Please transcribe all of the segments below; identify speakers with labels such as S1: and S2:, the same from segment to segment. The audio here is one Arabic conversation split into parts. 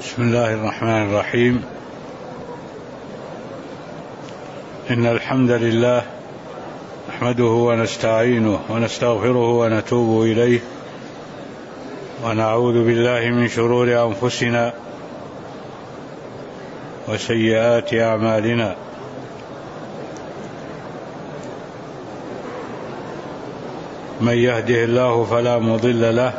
S1: بسم الله الرحمن الرحيم. إن الحمد لله نحمده ونستعينه ونستغفره ونتوب إليه ونعوذ بالله من شرور أنفسنا وسيئات أعمالنا. من يهده الله فلا مضل له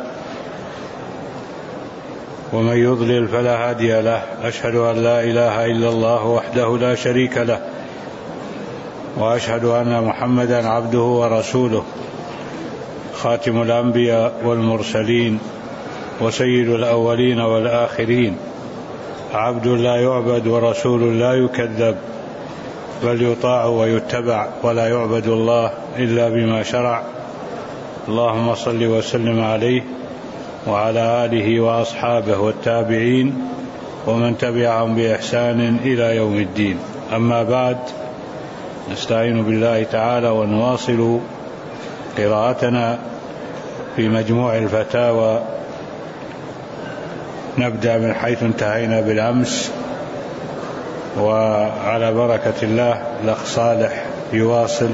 S1: ومن يضلل فلا هادي له. أشهد أن لا إله إلا الله وحده لا شريك له وأشهد أن محمدا عبده ورسوله خاتم الأنبياء والمرسلين وسيد الأولين والآخرين، عبد لا يعبد ورسول لا يكذب، بل يطاع ويتبع ولا يعبد الله إلا بما شرع. اللهم صل وسلم عليه وعلى آله وأصحابه والتابعين ومن تبعهم بإحسان إلى يوم الدين. أما بعد، نستعين بالله تعالى ونواصل قراءتنا في مجموع الفتاوى. نبدأ من حيث انتهينا بالأمس، وعلى بركة الله الأخ صالح يواصل،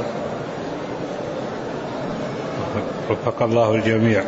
S1: وفق الله الجميع.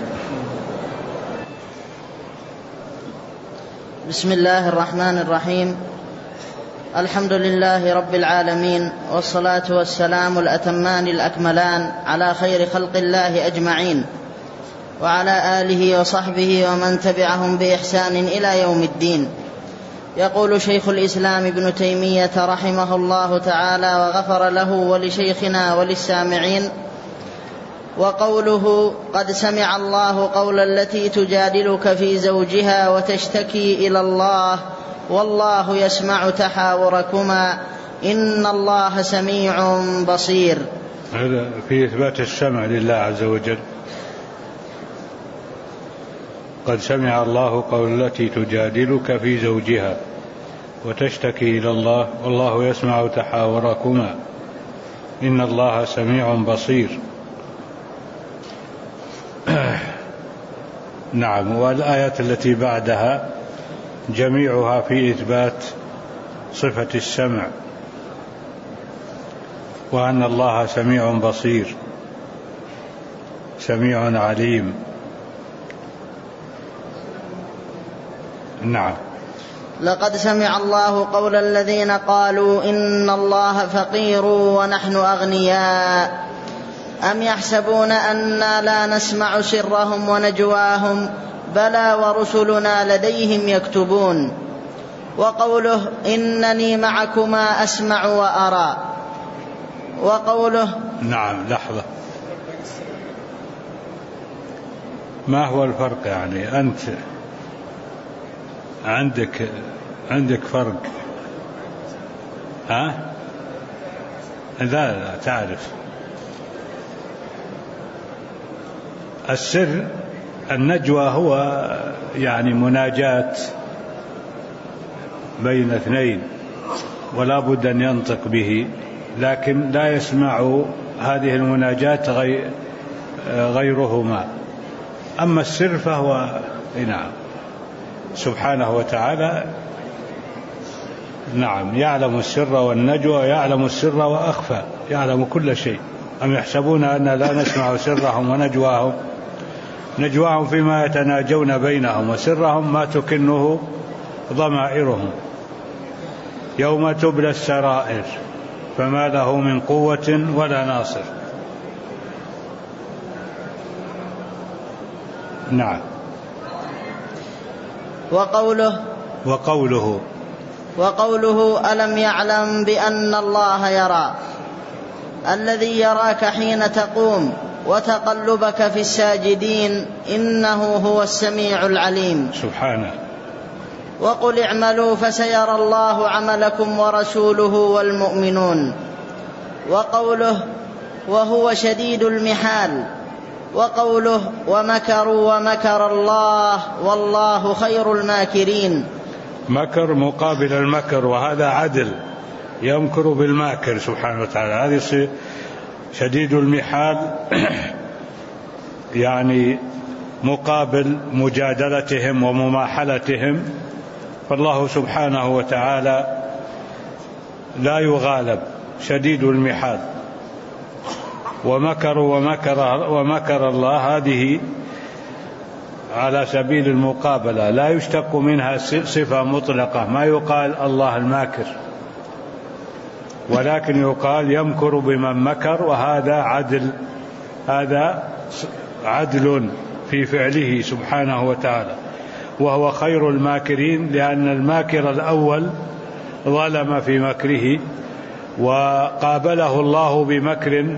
S2: بسم الله الرحمن الرحيم. الحمد لله رب العالمين، والصلاة والسلام الأتمان الأكملان على خير خلق الله أجمعين، وعلى آله وصحبه ومن تبعهم بإحسان إلى يوم الدين. يقول شيخ الإسلام ابن تيمية رحمه الله تعالى وغفر له ولشيخنا وللسامعين: وقوله قد سمع الله قول التي تجادلك في زوجها وتشتكي إلى الله والله يسمع تحاوركما إن الله سميع بصير.
S1: هذا في إثبات السمع لله عز وجل. قد سمع الله قول التي تجادلك في زوجها وتشتكي إلى الله والله يسمع تحاوركما إن الله سميع بصير. نعم. والآيات التي بعدها جميعها في إثبات صفة السمع، وأن الله سميع بصير سميع عليم. نعم.
S2: لقد سمع الله قول الذين قالوا إن الله فقير ونحن أغنياء أم يحسبون أنا لا نسمع سرهم ونجواهم بلى ورسلنا لديهم يكتبون. وقوله إنني معكما أسمع وأرى. وقوله
S1: نعم. لحظة، ما هو الفرق؟ يعني أنت عندك فرق؟ ها؟ لا تعرف. السر النجوى هو يعني مناجاة بين اثنين ولا بد أن ينطق به، لكن لا يسمع هذه المناجاة غيرهما. أما السر فهو نعم سبحانه وتعالى نعم يعلم السر والنجوى، يعلم السر وأخفى، يعلم كل شيء. أم يحسبون أن لا نسمع سرهم ونجواهم، نجواهم فيما يتناجون بينهم، وسرهم ما تكنه ضمائرهم. يوم تبلى السرائر فما له من قوة ولا ناصر. نعم.
S2: وقوله ألم يعلم بأن الله يرى، الذي يراك حين تقوم وتقلبك في الساجدين إنه هو السميع العليم
S1: سبحانه.
S2: وقل اعملوا فسيرى الله عملكم ورسوله والمؤمنون. وقوله وهو شديد المحال. وقوله ومكروا ومكر الله والله خير الماكرين.
S1: مكر مقابل المكر، وهذا عدل، يمكر بالماكر سبحانه وتعالى. هذه شديد المحال يعني مقابل مجادلتهم ومماحلتهم فالله سبحانه وتعالى لا يغالب، شديد المحال. ومكر الله هذه على سبيل المقابلة، لا يشتق منها صفة مطلقة، ما يقال الله الماكر، ولكن يقال يمكر بمن مكر، وهذا عدل، هذا عدل في فعله سبحانه وتعالى، وهو خير الماكرين، لأن الماكر الأول ظلم في مكره وقابله الله بمكر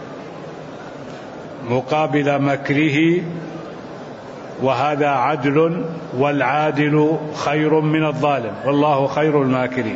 S1: مقابل مكره، وهذا عدل، والعادل خير من الظالم، والله خير الماكرين.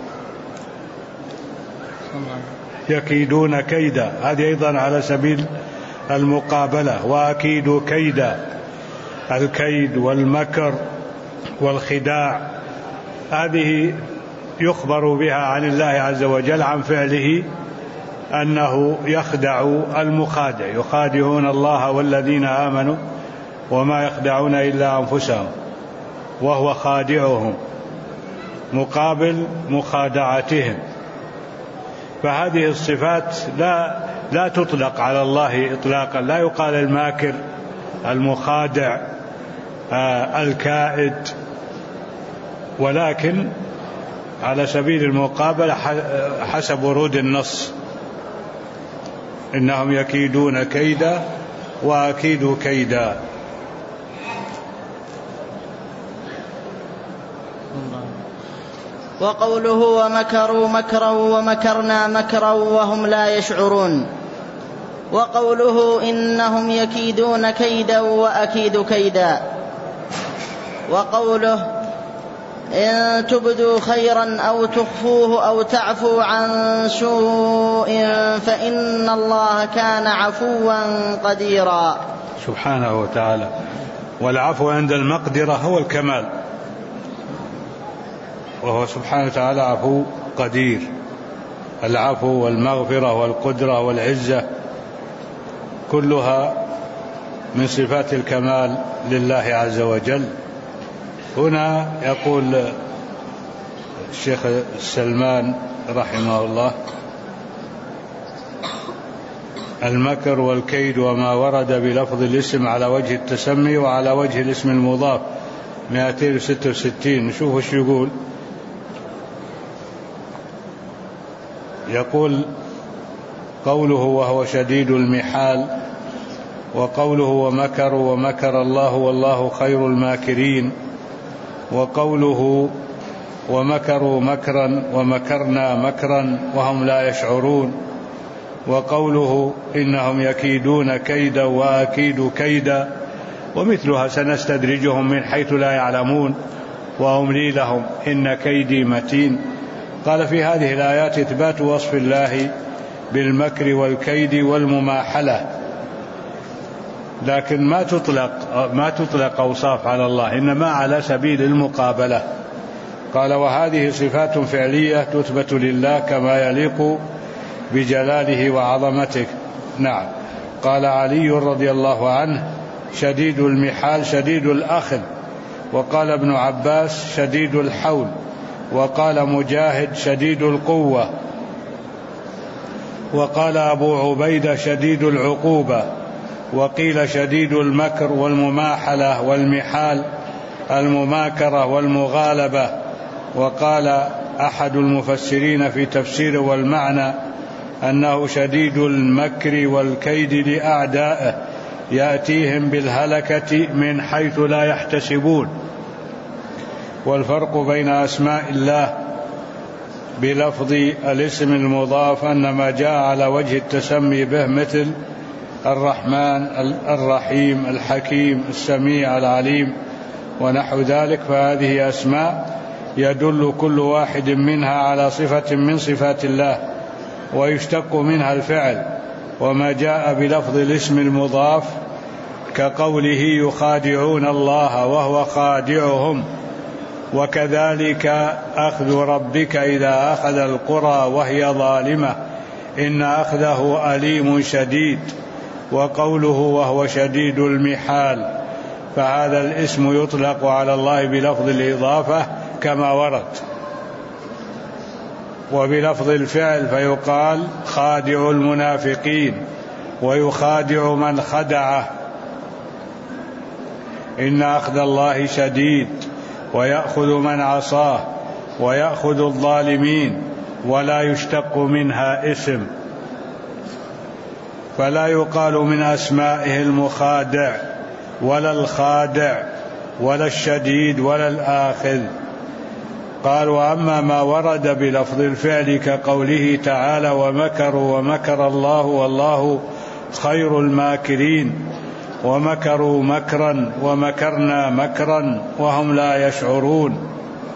S1: يكيدون كيدا، هذه أيضا على سبيل المقابلة، وأكيد كيدا، الكيد والمكر والخداع هذه يخبر بها عن الله عز وجل، عن فعله أنه يخدع المخادع، يخادعون الله والذين آمنوا وما يخدعون إلا أنفسهم وهو خادعهم مقابل مخادعتهم. فهذه الصفات لا تطلق على الله إطلاقا، لا يقال الماكر، المخادع، الكائد، ولكن على سبيل المقابلة حسب ورود النص، إنهم يكيدون كيدا وأكيد كيدا.
S2: وقوله ومكروا مكرا ومكرنا مكرا وهم لا يشعرون. وقوله إنهم يكيدون كيدا وأكيد كيدا. وقوله إن تبدوا خيرا أو تخفوه أو تعفوا عن سوء فإن الله كان عفوا قديرا
S1: سبحانه وتعالى. والعفو عند المقدرة هو الكمال، وهو سبحانه وتعالى عفو قدير. العفو والمغفرة والقدرة والعزة كلها من صفات الكمال لله عز وجل. هنا يقول الشيخ السلمان رحمه الله: المكر والكيد وما ورد بلفظ الاسم على وجه التسمي وعلى وجه الاسم المضاف 266. نشوف ايش يقول. يقول: قوله وهو شديد المحال، وقوله ومكروا ومكر الله والله خير الماكرين، وقوله ومكروا مكرا ومكرنا مكرا وهم لا يشعرون، وقوله إنهم يكيدون كيدا وأكيد كيدا، ومثلها سنستدرجهم من حيث لا يعلمون وأملي لهم إن كيدي متين. قال: في هذه الآيات إثبات وصف الله بالمكر والكيد والمماحلة، لكن ما تطلق أوصاف على الله، إنما على سبيل المقابلة. قال: وهذه صفات فعلية تثبت لله كما يليق بجلاله وعظمته. نعم. قال علي رضي الله عنه: شديد المحال شديد الأخذ. وقال ابن عباس: شديد الحول. وقال مجاهد: شديد القوة. وقال أبو عبيدة: شديد العقوبة. وقيل: شديد المكر والمماحلة والمحال المماكرة والمغالبة. وقال أحد المفسرين في تفسير والمعنى أنه شديد المكر والكيد لأعدائه يأتيهم بالهلكة من حيث لا يحتسبون. والفرق بين أسماء الله بلفظ الاسم المضاف أن ما جاء على وجه التسمي به مثل الرحمن، الرحيم، الحكيم، السميع، العليم ونحو ذلك، فهذه أسماء يدل كل واحد منها على صفة من صفات الله ويشتق منها الفعل. وما جاء بلفظ الاسم المضاف كقوله يخادعون الله وهو خادعهم. وكذلك أخذ ربك إذا أخذ القرى وهي ظالمة إن أخذه أليم شديد. وقوله وهو شديد المحال فهذا الاسم يطلق على الله بلفظ الإضافة كما ورد، وبلفظ الفعل فيقال خادع المنافقين ويخادع من خدعه. إن أخذ الله شديد ويأخذ من عصاه ويأخذ الظالمين، ولا يشتق منها اسم، فلا يقال من أسمائه المخادع ولا الخادع ولا الشديد ولا الآخذ. قال: وأما ما ورد بلفظ الفعل كقوله تعالى: ومكروا ومكر الله والله خير الماكرين، ومكروا مكرا ومكرنا مكرا وهم لا يشعرون.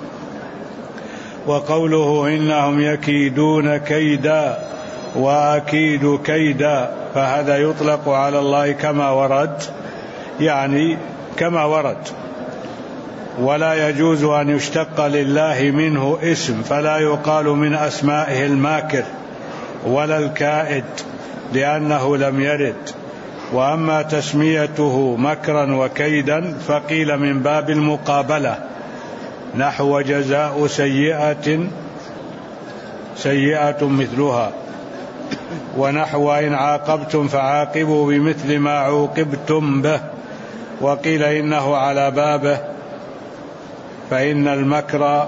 S1: وقوله: إنهم يكيدون كيدا وأكيد كيدا، فهذا يطلق على الله كما ورد، يعني كما ورد، ولا يجوز أن يشتق لله منه اسم، فلا يقال من أسمائه الماكر ولا الكائد لأنه لم يرد. وأما تسميته مكرا وكيدا فقيل من باب المقابلة، نحو جزاء سيئة مثلها، ونحو إن عاقبتم فعاقبوا بمثل ما عوقبتم به. وقيل إنه على بابه، فإن المكر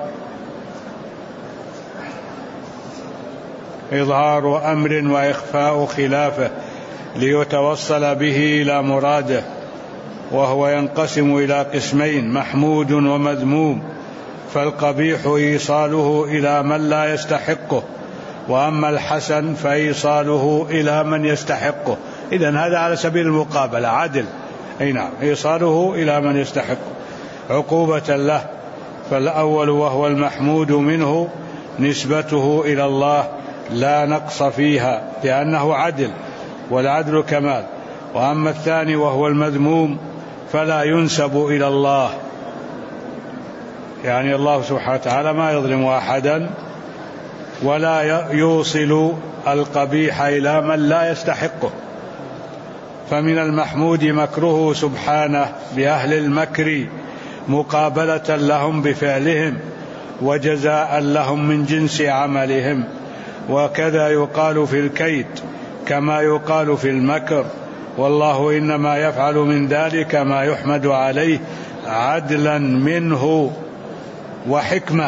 S1: إظهار أمر وإخفاء خلافه ليتوصل به إلى مراده، وهو ينقسم إلى قسمين: محمود ومذموم. فالقبيح إيصاله إلى من لا يستحقه، وأما الحسن فإيصاله إلى من يستحقه. إذن هذا على سبيل المقابلة عدل، أي نعم، إيصاله إلى من يستحقه عقوبة له. فالأول وهو المحمود منه نسبته إلى الله لا نقص فيها لأنه عدل، والعدل كمال. وأما الثاني وهو المذموم فلا ينسب إلى الله، يعني الله سبحانه وتعالى ما يظلم أحدا ولا يوصل القبيح إلى من لا يستحقه. فمن المحمود مكره سبحانه بأهل المكر مقابلة لهم بفعلهم وجزاء لهم من جنس عملهم. وكذا يقال في الكيد كما يقال في المكر، والله إنما يفعل من ذلك ما يحمد عليه عدلا منه وحكمة.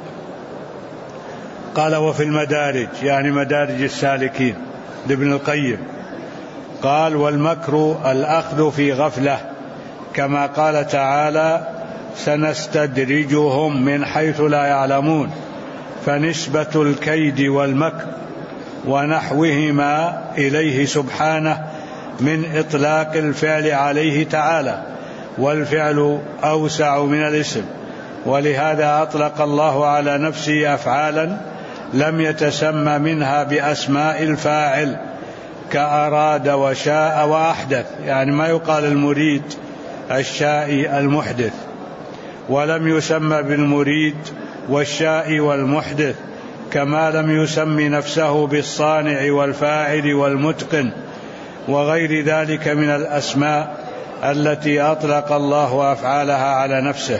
S1: قال: وفي المدارج، يعني مدارج السالكين لابن القيم، قال: والمكر الأخذ في غفلة، كما قال تعالى: سنستدرجهم من حيث لا يعلمون. فنسبة الكيد والمكر ونحوهما إليه سبحانه من إطلاق الفعل عليه تعالى، والفعل أوسع من الاسم، ولهذا أطلق الله على نفسه أفعالا لم يتسمى منها بأسماء الفاعل، كأراد وشاء وأحدث، يعني ما يقال المريد الشائي المحدث، ولم يسمى بالمريد والشائي والمحدث، كما لم يسم نفسه بالصانع والفاعل والمتقن وغير ذلك من الأسماء التي أطلق الله أفعالها على نفسه.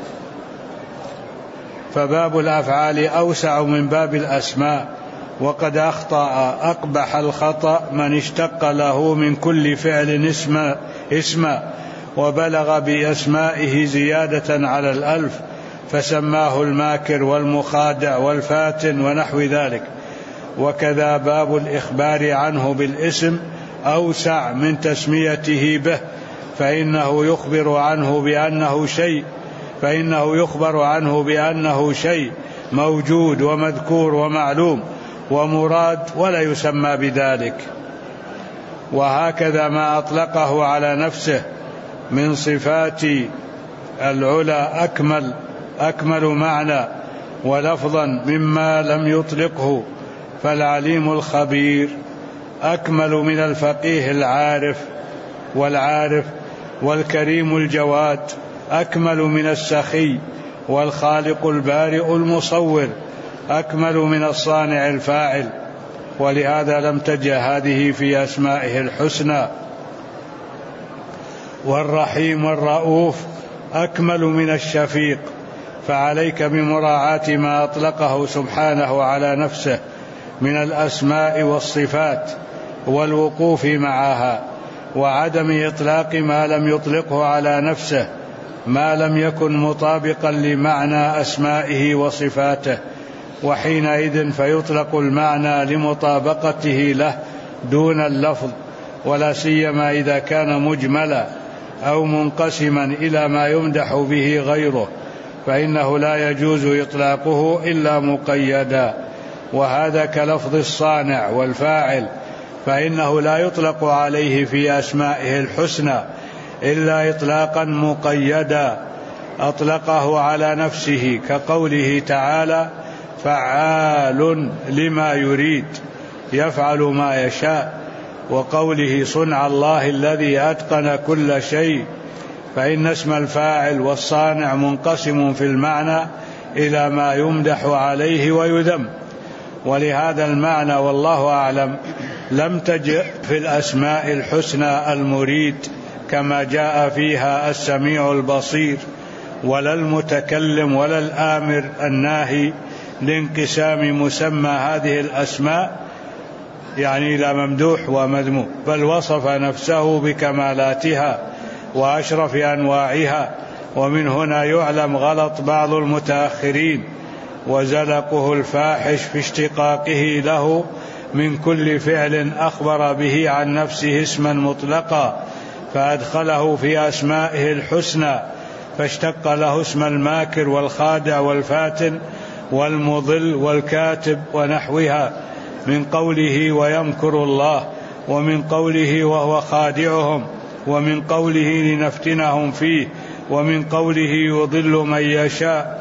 S1: فباب الأفعال أوسع من باب الأسماء، وقد أخطأ أقبح الخطأ من اشتق له من كل فعل اسما وبلغ بأسمائه زيادة على 1000، فسماه الماكر والمخادع والفاتن ونحو ذلك. وكذا باب الإخبار عنه بالاسم أوسع من تسميته به، فإنه يخبر عنه بأنه شيء موجود ومذكور ومعلوم ومراد، ولا يسمى بذلك. وهكذا ما أطلقه على نفسه من صفات العلا أكمل معنى ولفظا مما لم يطلقه. فالعليم الخبير أكمل من الفقيه العارف، والكريم الجواد أكمل من السخي، والخالق البارئ المصور أكمل من الصانع الفاعل. ولهذا لم تجه هذه في أسمائه الحسنى. والرحيم والرؤوف أكمل من الشفيق، فعليك بمراعاة ما أطلقه سبحانه على نفسه من الأسماء والصفات والوقوف معها، وعدم إطلاق ما لم يطلقه على نفسه ما لم يكن مطابقا لمعنى أسمائه وصفاته، وحينئذ فيطلق المعنى لمطابقته له دون اللفظ، ولا سيما إذا كان مجملا أو منقسما إلى ما يمدح به غيره، فإنه لا يجوز إطلاقه إلا مقيدا. وهذا كلفظ الصانع والفاعل، فإنه لا يطلق عليه في أسمائه الحسنى إلا إطلاقا مقيدا أطلقه على نفسه، كقوله تعالى: فعال لما يريد يفعل ما يشاء، وقوله: صنع الله الذي أتقن كل شيء. فإن اسم الفاعل والصانع منقسم في المعنى إلى ما يمدح عليه ويذم، ولهذا المعنى والله أعلم لم تجئ في الأسماء الحسنى المريد كما جاء فيها السميع البصير، ولا المتكلم ولا الآمر الناهي، لانقسام مسمى هذه الأسماء يعني إلى ممدوح ومذموم، بل وصف نفسه بكمالاتها وأشرف أنواعها. ومن هنا يعلم غلط بعض المتأخرين وزلقه الفاحش في اشتقاقه له من كل فعل أخبر به عن نفسه اسما مطلقا، فأدخله في أسمائه الحسنى، فاشتق له اسم الماكر والخادع والفاتن والمضل والكاتب ونحوها، من قوله: ويمكر الله، ومن قوله: وهو خادعهم، ومن قوله: لنفتنهم فيه، ومن قوله: يضل من يشاء،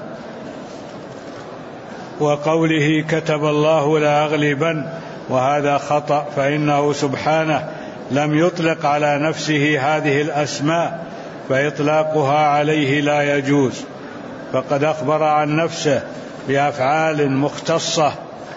S1: وقوله: كتب الله لأغلبن. وهذا خطأ، فإنه سبحانه لم يطلق على نفسه هذه الأسماء، فإطلاقها عليه لا يجوز، فقد أخبر عن نفسه بأفعال مختصة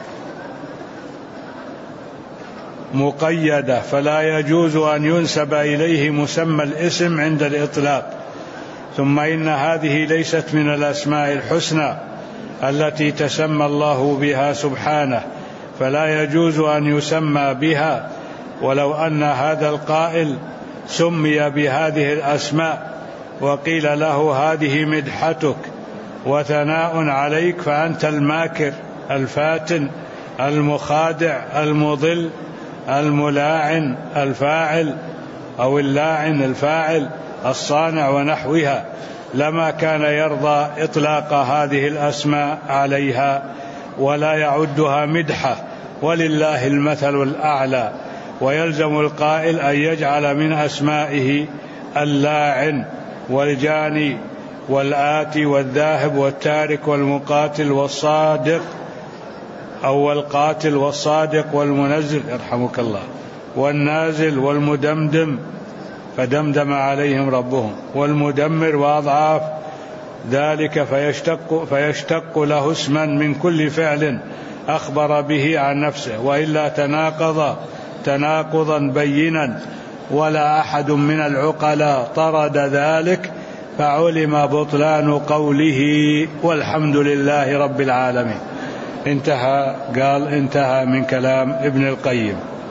S1: مقيدة، فلا يجوز أن ينسب إليه مسمى الاسم عند الإطلاق. ثم إن هذه ليست من الأسماء الحسنى التي تسمى الله بها سبحانه، فلا يجوز أن يسمى بها، ولو أن هذا القائل سمي بهذه الأسماء وقيل له: هذه مدحتك وثناء عليك، فأنت الماكر الفاتن المخادع المضل الملاعن الفاعل أو اللاعن الفاعل الصانع ونحوها، لما كان يرضى إطلاق هذه الأسماء عليها ولا يعدها مدحة، ولله المثل الأعلى. ويلزم القائل أن يجعل من أسمائه اللاعن والجاني والآتي والذاهب والتارك والمقاتل والصادق، أو القاتل والصادق والمنزل يرحمك الله، والنازل والمدمدم فدمدم عليهم ربهم، والمدمر وأضعاف ذلك، فيشتق له اسما من كل فعل أخبر به عن نفسه، وإلا تناقض تناقضا بينا، ولا أحد من العقلاء طرد ذلك، فعلم بطلان قوله، والحمد لله رب العالمين. انتهى. قال: انتهى من كلام ابن القيم.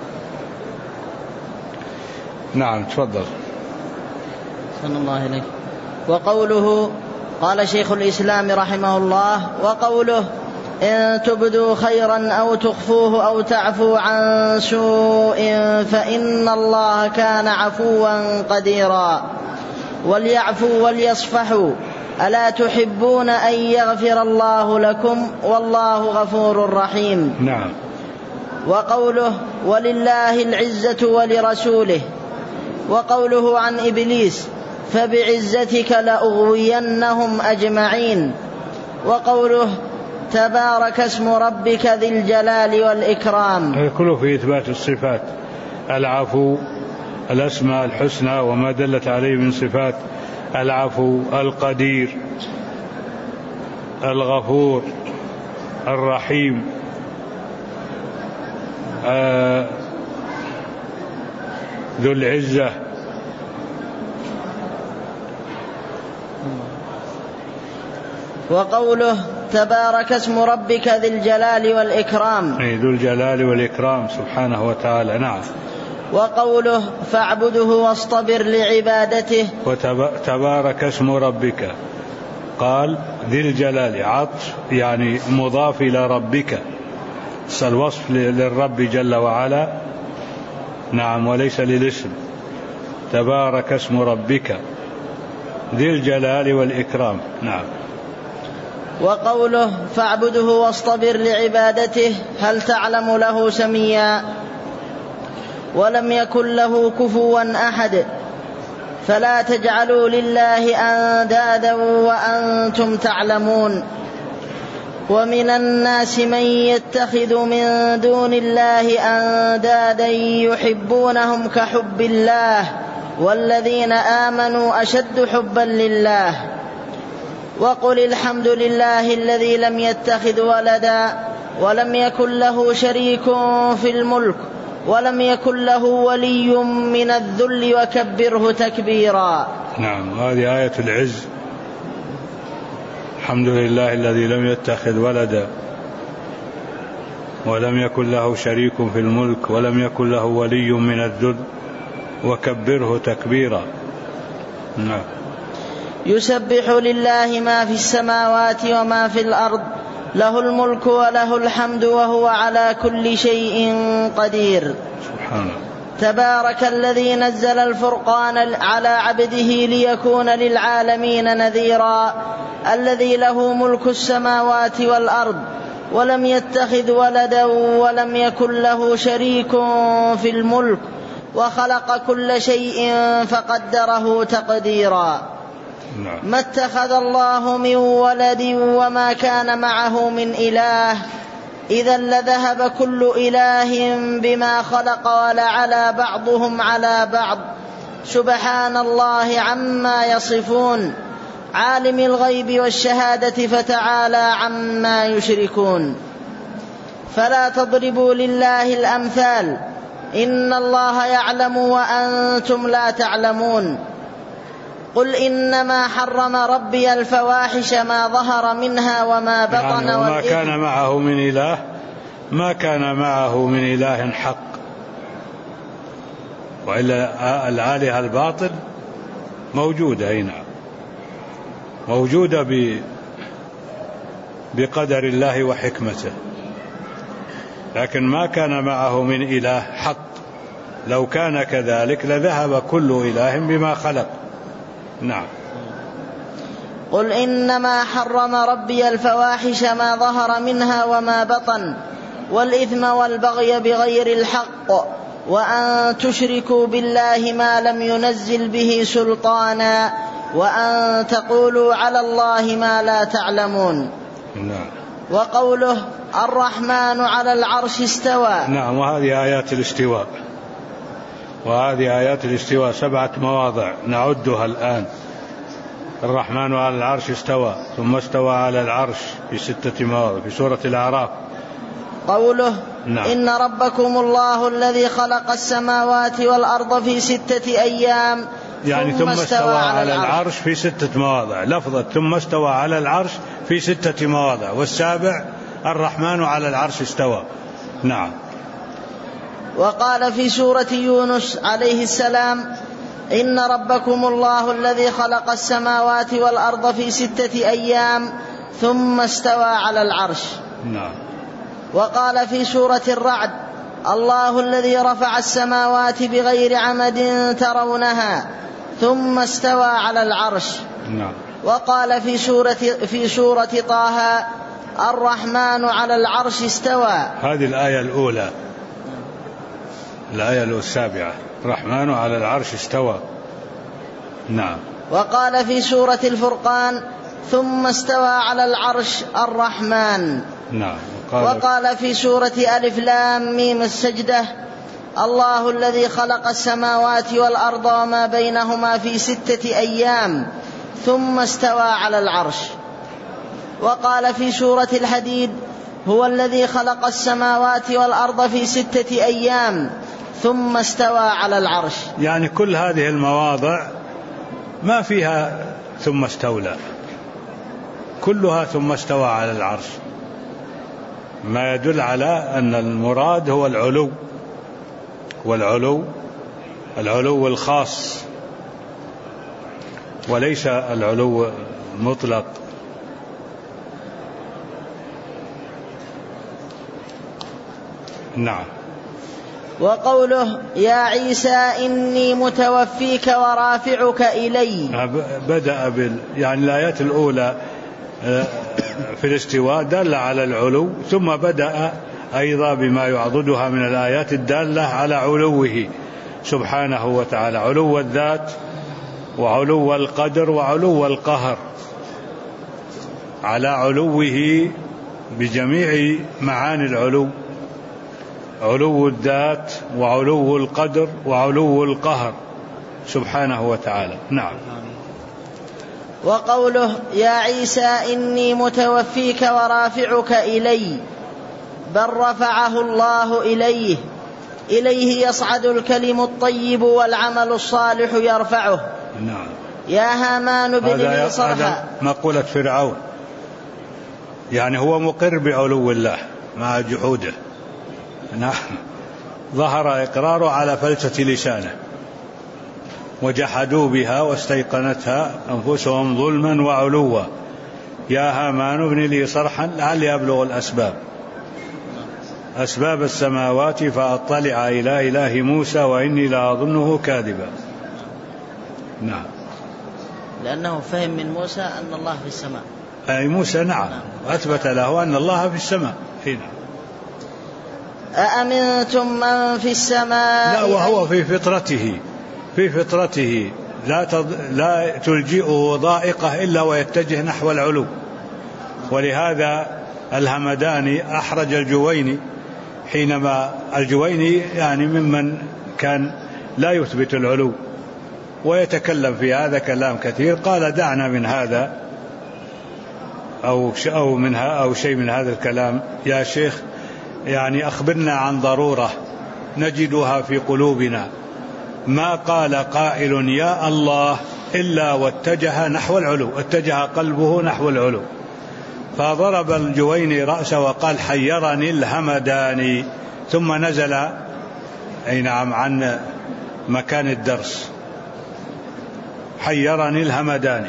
S1: نعم، تفضل.
S2: صلى الله عليه. وقوله، قال شيخ الإسلام رحمه الله: وقوله: إن تبدوا خيرا أو تخفوه أو تعفوا عن سوء فإن الله كان عفوا قديرا. وليعفوا وليصفحوا، ألا تحبون أن يغفر الله لكم والله غفور رحيم.
S1: نعم.
S2: وقوله: ولله العزة ولرسوله. وقوله عن إبليس: فبعزتك لأغوينهم أجمعين. وقوله: تبارك اسم ربك ذي الجلال والإكرام.
S1: هذا كله في إثبات الصفات: العفو، الأسماء الحسنى وما دلت عليه من صفات، العفو، القدير، الغفور، الرحيم، ذو العزة،
S2: وقوله تبارك اسم ربك ذي الجلال والإكرام،
S1: ذو الجلال والإكرام سبحانه وتعالى. نعم.
S2: وقوله فاعبده واصطبر لعبادته.
S1: وتبارك اسم ربك، قال ذي الجلال عطف يعني مضاف إلى ربك، الوصف للرب جل وعلا. نعم، وليس للاسم. تبارك اسم ربك ذي الجلال والإكرام. نعم.
S2: وقوله فاعبده واصطبر لعبادته، هل تعلم له سميا؟ ولم يكن له كفوا أحد، فلا تجعلوا لله أندادا وأنتم تعلمون. ومن الناس من يتخذ من دون الله أندادا يحبونهم كحب الله والذين آمنوا أشد حبا لله. وقل الحمد لله الذي لم يتخذ ولدا ولم يكن له شريك في الملك ولم يكن له ولي من الذل وكبره تكبيرا.
S1: نعم، هذه آية العز. الحمد لله الذي لم يتخذ ولدا ولم يكن له شريك في الملك ولم يكن له ولي من الذل وكبره تكبيرا. نعم.
S2: يسبح لله ما في السماوات وما في الأرض، له الملك وله الحمد وهو على كل شيء قدير.
S1: سبحانه.
S2: تبارك الذي نزل الفرقان على عبده ليكون للعالمين نذيرا، الذي له ملك السماوات والأرض ولم يتخذ ولدا ولم يكن له شريك في الملك وخلق كل شيء فقدره تقديرا. ما اتخذ الله من ولد وما كان معه من إله، إذا لذهب كل إله بما خلق ولعلى بعضهم على بعض، سبحان الله عما يصفون، عالم الغيب والشهادة فتعالى عما يشركون. فلا تضربوا لله الأمثال، إن الله يعلم وأنتم لا تعلمون. قل إنما حرم ربي الفواحش ما ظهر منها وما بطن
S1: يعني وما كان معه من إله، ما كان معه من إله حق، وإلا الآلهة الباطل موجودة هنا، موجودة بقدر الله وحكمته، لكن ما كان معه من إله حق. لو كان كذلك لذهب كل إله بما خلق. نعم.
S2: قل إنما حرم ربي الفواحش ما ظهر منها وما بطن والإثم والبغي بغير الحق وأن تشركوا بالله ما لم ينزل به سلطانا وأن تقولوا على الله ما لا تعلمون.
S1: نعم.
S2: وقوله الرحمن على العرش استوى.
S1: نعم، وهذه آيات الاستواء، وهذه آيات الاستواء 7 مواضع نعدها الآن. الرحمن على العرش استوى، ثم استوى على العرش في 6 مواضع في سورة الأعراف.
S2: قوله
S1: نعم.
S2: إن ربكم الله الذي خلق السماوات والأرض في 6 أيام
S1: يعني ثم استوى على العرش في 6 مواضع. لفظة ثم استوى على العرش في 6 مواضع، والسابع الرحمن على العرش استوى. نعم.
S2: وقال في سورة يونس عليه السلام إن ربكم الله الذي خلق السماوات والأرض في 6 أيام ثم استوى على العرش.
S1: نعم.
S2: وقال في سورة الرعد الله الذي رفع السماوات بغير عمد ترونها ثم استوى على العرش.
S1: نعم.
S2: وقال في سورة طه الرحمن على العرش استوى.
S1: هذه الآية الأولى، الآية 7، الرحمن على العرش استوى. نعم.
S2: وقال في سورة الفرقان ثم استوى على العرش الرحمن.
S1: نعم.
S2: وقال في سورة ألف لام ميم السجدة الله الذي خلق السماوات والأرض وما بينهما في 6 أيام ثم استوى على العرش. وقال في سورة الحديد هو الذي خلق السماوات والأرض في 6 أيام ثم استوى على العرش.
S1: يعني كل هذه المواضع ما فيها ثم استولى، كلها ثم استوى على العرش، ما يدل على أن المراد هو العلو الخاص وليس العلو المطلق. نعم.
S2: وقوله يا عيسى إني متوفيك ورافعك إلي،
S1: بدأ يعني الآيات الأولى في الاستواء دالة على العلو، ثم بدأ أيضا بما يعضدها من الآيات الدالة على علوه سبحانه وتعالى، علو الذات وعلو القدر وعلو القهر، على علوه بجميع معاني العلو، علو الذات وعلو القدر وعلو القهر سبحانه وتعالى. نعم.
S2: وقوله يا عيسى إني متوفيك ورافعك إلي، بل رفعه الله إليه يصعد الكلم الطيب والعمل الصالح يرفعه.
S1: نعم.
S2: يا هامان ابن لي صرحا.
S1: هذا مقولة فرعون، يعني هو مقر بعلو الله مع جحوده. نعم. ظهر إقراره على فلسة لسانه، وجحدوا بها واستيقنتها أنفسهم ظلما وعلوا. يا هامان ابن لي صرحا لعلي أبلغ أسباب السماوات فأطلع إلى إله موسى وإني لأظنه كاذبا. نعم.
S2: لأنه فهم من موسى أن الله في السماء.
S1: أي موسى نعم، أثبت له أن الله في السماء. هنا
S2: أأمنتم من في السماء.
S1: لا، وهو في فطرته لا تلجئه ضائقة إلا ويتجه نحو العلو. ولهذا الهمداني أحرج الجويني، حينما الجويني يعني ممن كان لا يثبت العلو ويتكلم في هذا كلام كثير، قال دعنا من هذا أو شيء من هذا الكلام يا شيخ، يعني أخبرنا عن ضرورة نجدها في قلوبنا، ما قال قائل يا الله إلا واتجه نحو العلو، اتجه قلبه نحو العلو. فضرب الجويني رأسه وقال حيرني الهمداني، ثم نزل أي نعم عن مكان الدرس، حيرني الهمداني،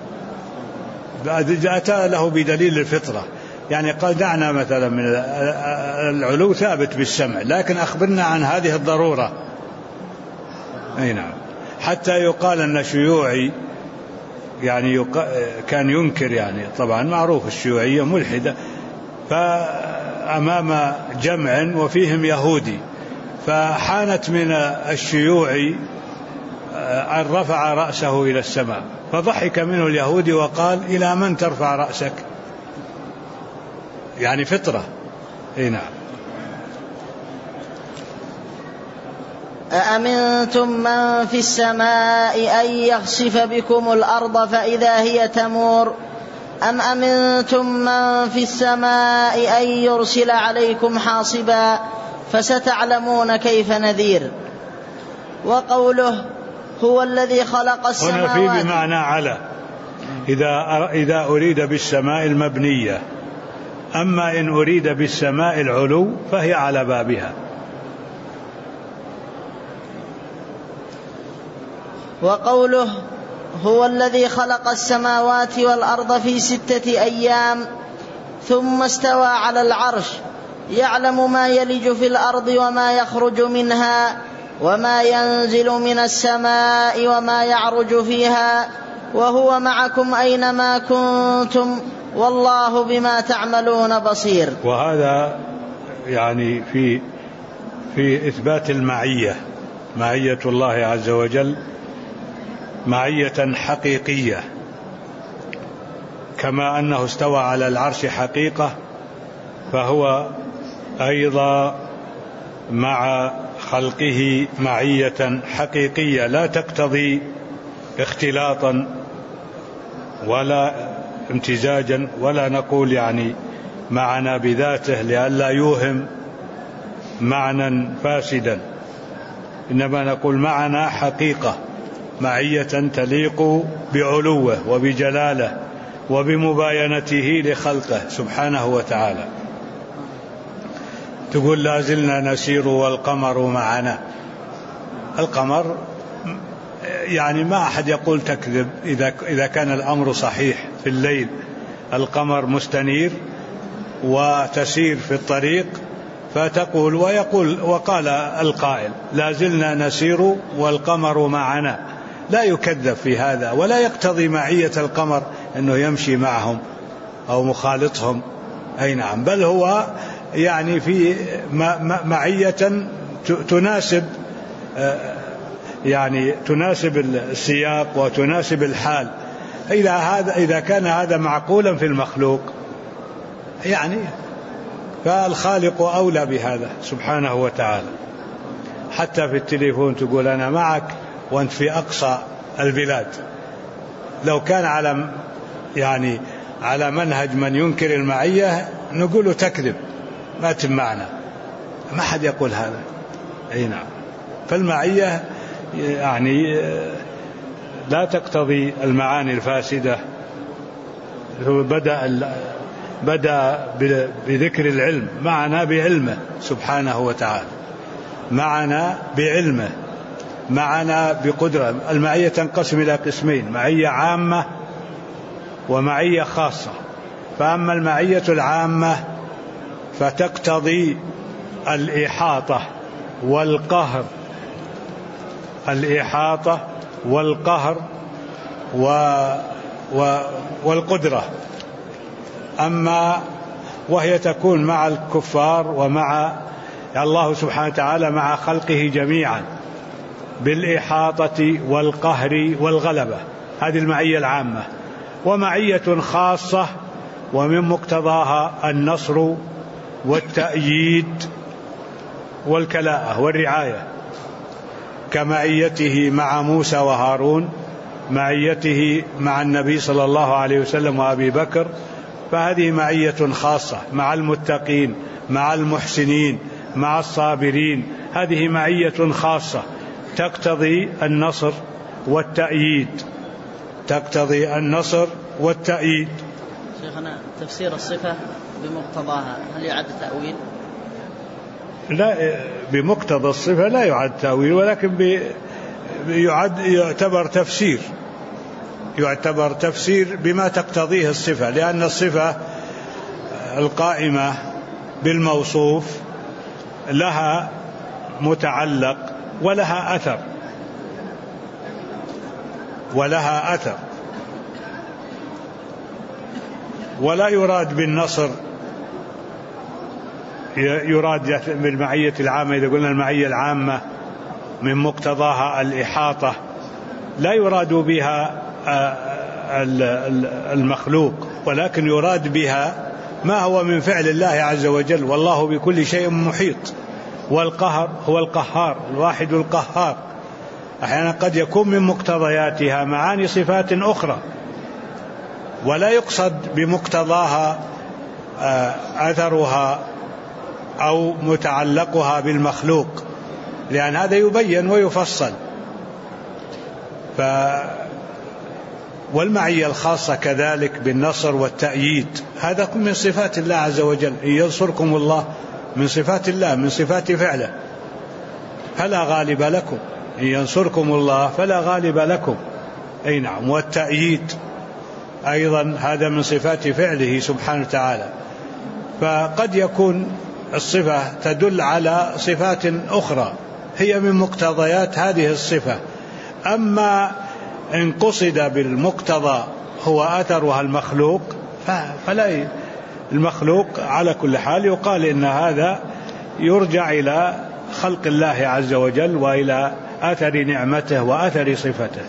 S1: أتى له بدليل الفطرة، يعني قال دعنا مثلا من العلو ثابت بالسمع، لكن أخبرنا عن هذه الضرورة. أي نعم. حتى يقال أن شيوعي يعني كان ينكر، يعني طبعا معروف الشيوعية ملحدة، فأمام جمع وفيهم يهودي، فحانت من الشيوعي أن رفع رأسه إلى السماء، فضحك منه اليهودي وقال إلى من ترفع رأسك؟ يعني فطرة. اي نعم.
S2: أأمنتم من في السماء أن يخسف بكم الأرض فإذا هي تمور أم أمنتم من في السماء أن يرسل عليكم حاصبا فستعلمون كيف نذير. وقوله هو الذي خلق السماوات،
S1: هنا في بمعنى على، إذا أريد بالسماء المبنية، أما إن أريد بالسماء العلو فهي على بابها.
S2: وقوله هو الذي خلق السماوات والأرض في 6 أيام ثم استوى على العرش يعلم ما يلج في الأرض وما يخرج منها وما ينزل من السماء وما يعرج فيها وهو معكم أينما كنتم والله بما تعملون بصير.
S1: وهذا يعني في إثبات المعية، معية الله عز وجل معية حقيقية، كما أنه استوى على العرش حقيقة، فهو أيضا مع خلقه معية حقيقية لا تقتضي اختلاطا ولا امتزاجا، ولا نقول يعني معنا بذاته لئلا يوهم معنى فاسدا، إنما نقول معنا حقيقة، معية تليق بعلوه وبجلاله وبمباينته لخلقه سبحانه وتعالى. تقول لا زلنا نسير والقمر معنا. القمر يعني ما أحد يقول تكذب إذا كان الأمر صحيح. في الليل القمر مستنير وتسير في الطريق، فتقول وقال القائل لا زلنا نسير والقمر معنا، لا يكذب في هذا، ولا يقتضي معية القمر أنه يمشي معهم أو مخالطهم. أي نعم، بل هو يعني في معية تناسب يعني تناسب السياق وتناسب الحال. إذا كان هذا معقولا في المخلوق يعني فالخالق أولى بهذا سبحانه وتعالى. حتى في التليفون تقول أنا معك وأنت في أقصى البلاد، لو كان على منهج من ينكر المعية نقول تكذب ما تمعنا، ما حد يقول هذا. أي نعم، فالمعية يعني لا تقتضي المعاني الفاسدة. بدأ بذكر العلم، معنا بعلمه سبحانه وتعالى، معنا بعلمه، معنا بقدرة. المعية تنقسم إلى قسمين: معية عامة ومعية خاصة. فأما المعية العامة فتقتضي الإحاطة والقهر، الإحاطة والقهر والقدرة. أما وهي تكون مع الكفار ومع الله سبحانه وتعالى مع خلقه جميعا بالإحاطة والقهر والغلبة، هذه المعية العامة. ومعية خاصة ومن مقتضاها النصر والتأييد والكلاءة والرعاية، كمعيته مع موسى وهارون، معيته مع النبي صلى الله عليه وسلم وأبي بكر. فهذه معية خاصة مع المتقين، مع المحسنين، مع الصابرين. هذه معية خاصة تقتضي النصر والتأييد، تقتضي النصر والتأييد.
S2: شيخنا، تفسير الصفة بمقتضاها هل يعد تأويل؟
S1: لا، بمقتضى الصفة لا يعد تأويل، ولكن يعتبر تفسير، يعتبر تفسير بما تقتضيه الصفة، لأن الصفة القائمة بالموصوف لها متعلق ولها أثر، ولها أثر. ولا يراد بالنصر، يراد بالمعية العامة. إذا قلنا المعية العامة من مقتضاها الإحاطة، لا يراد بها المخلوق، ولكن يراد بها ما هو من فعل الله عز وجل، والله بكل شيء محيط. والقهر هو القهار، الواحد القهار. أحيانا قد يكون من مقتضياتها معاني صفات أخرى، ولا يقصد بمقتضاها أثرها أو متعلقها بالمخلوق، لأن هذا يبين ويفصل. والمعية الخاصة كذلك بالنصر والتأييد، هذا من صفات الله عز وجل. إن ينصركم الله من صفات الله، من صفات فعله، فلا غالب لكم. إن ينصركم الله فلا غالب لكم. أي نعم. والتأييد أيضا هذا من صفات فعله سبحانه وتعالى. فقد يكون الصفة تدل على صفات أخرى هي من مقتضيات هذه الصفة. أما إن قصد بالمقتضى هو أثرها المخلوق فلا، المخلوق على كل حال يقال إن هذا يرجع إلى خلق الله عز وجل وإلى أثر نعمته وأثر صفته.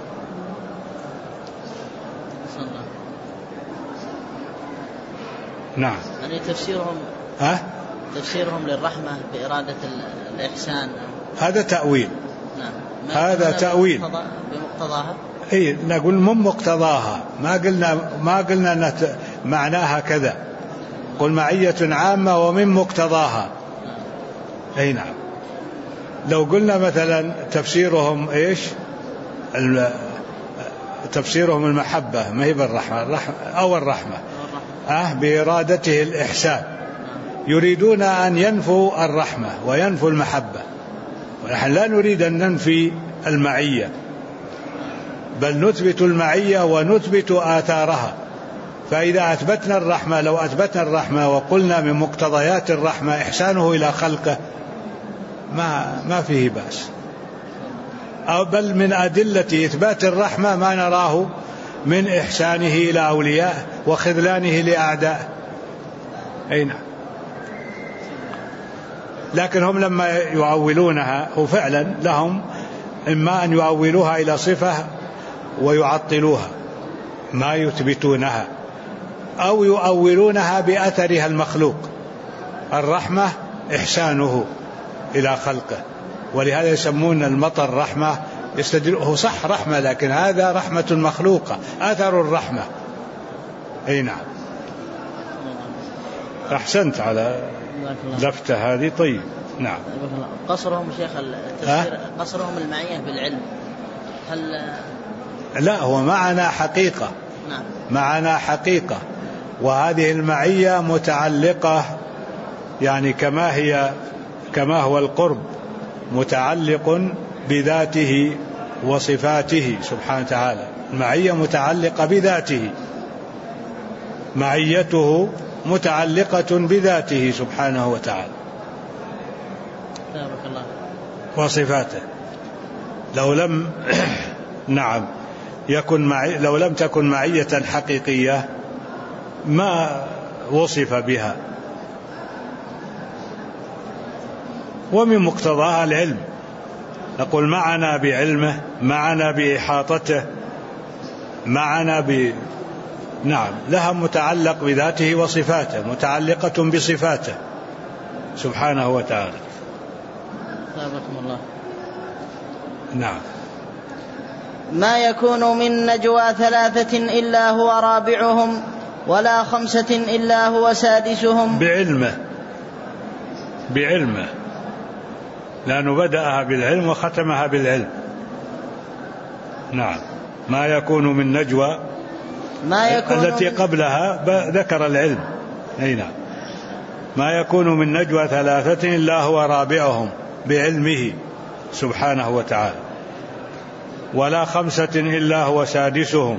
S1: نعم.
S2: يعني تفسيرهم للرحمة بإرادة الإحسان،
S1: هذا تأويل.
S2: نعم.
S1: هذا تأويل
S2: بمقتضاها.
S1: إيه، نقول من مقتضاها، ما قلنا معناها كذا. قل معية عامة ومن مقتضاها. أي نعم. لو قلنا مثلا تفسيرهم إيش، تفسيرهم المحبة ما هي بالرحمة أو الرحمة بإرادته الإحسان، يريدون أن ينفوا الرحمة وينفوا المحبة، ونحن لا نريد أن ننفي المعية، بل نثبت المعية ونثبت آثارها. فإذا أثبتنا الرحمة، لو أثبتنا الرحمة وقلنا من مقتضيات الرحمة إحسانه إلى خلقه ما فيه بأس، أو بل من أدلة إثبات الرحمة ما نراه من إحسانه إلى أولياء وخذلانه لأعداء. أي نعم. لكن هم لما يؤولونها هو فعلا لهم إما أن يؤولوها إلى صفة ويعطلوها ما يثبتونها، أو يؤولونها بأثرها المخلوق. الرحمة إحسانه إلى خلقه، ولهذا يسمون المطر رحمة، هو صح رحمة لكن هذا رحمة مخلوقة، أثر الرحمة. أي نعم. أحسنت على لفتة هذه. طيب نعم.
S2: قصرهم شيخ التفسير قصرهم المعية بالعلم، هل
S1: لا هو معنا حقيقة.
S2: نعم.
S1: معنا حقيقة، وهذه المعية متعلقة يعني كما هو القرب متعلق بذاته وصفاته سبحانه وتعالى. المعية متعلقة بذاته، معيته متعلقة بذاته سبحانه وتعالى وصفاته. لو لم نعم لو لم تكن معية حقيقية ما وصف بها، ومن مقتضاها العلم. نقول معنا بعلمه، معنا بإحاطته، معنا نعم لها متعلق بذاته وصفاته، متعلقة بصفاته سبحانه وتعالى.
S2: ثابتكم الله.
S1: نعم.
S2: ما يكون من نجوى 3 إلا هو رابعهم ولا 5 إلا هو سادسهم.
S1: بعلمه لأنه بدأها بالعلم وختمها بالعلم. نعم. ما يكون من نجوى التي قبلها ذكر العلم. أي نعم. ما يكون من نجوى 3 إلا هو رابعهم بعلمه سبحانه وتعالى، ولا 5 إلا هو سادسهم،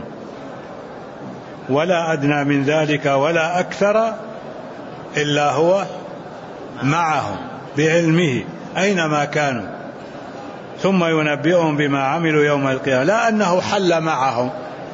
S1: ولا أدنى من ذلك ولا أكثر إلا هو معهم بعلمه أينما كانوا، ثم ينبئهم بما عملوا يوم القيامة. لا أنه حل معهم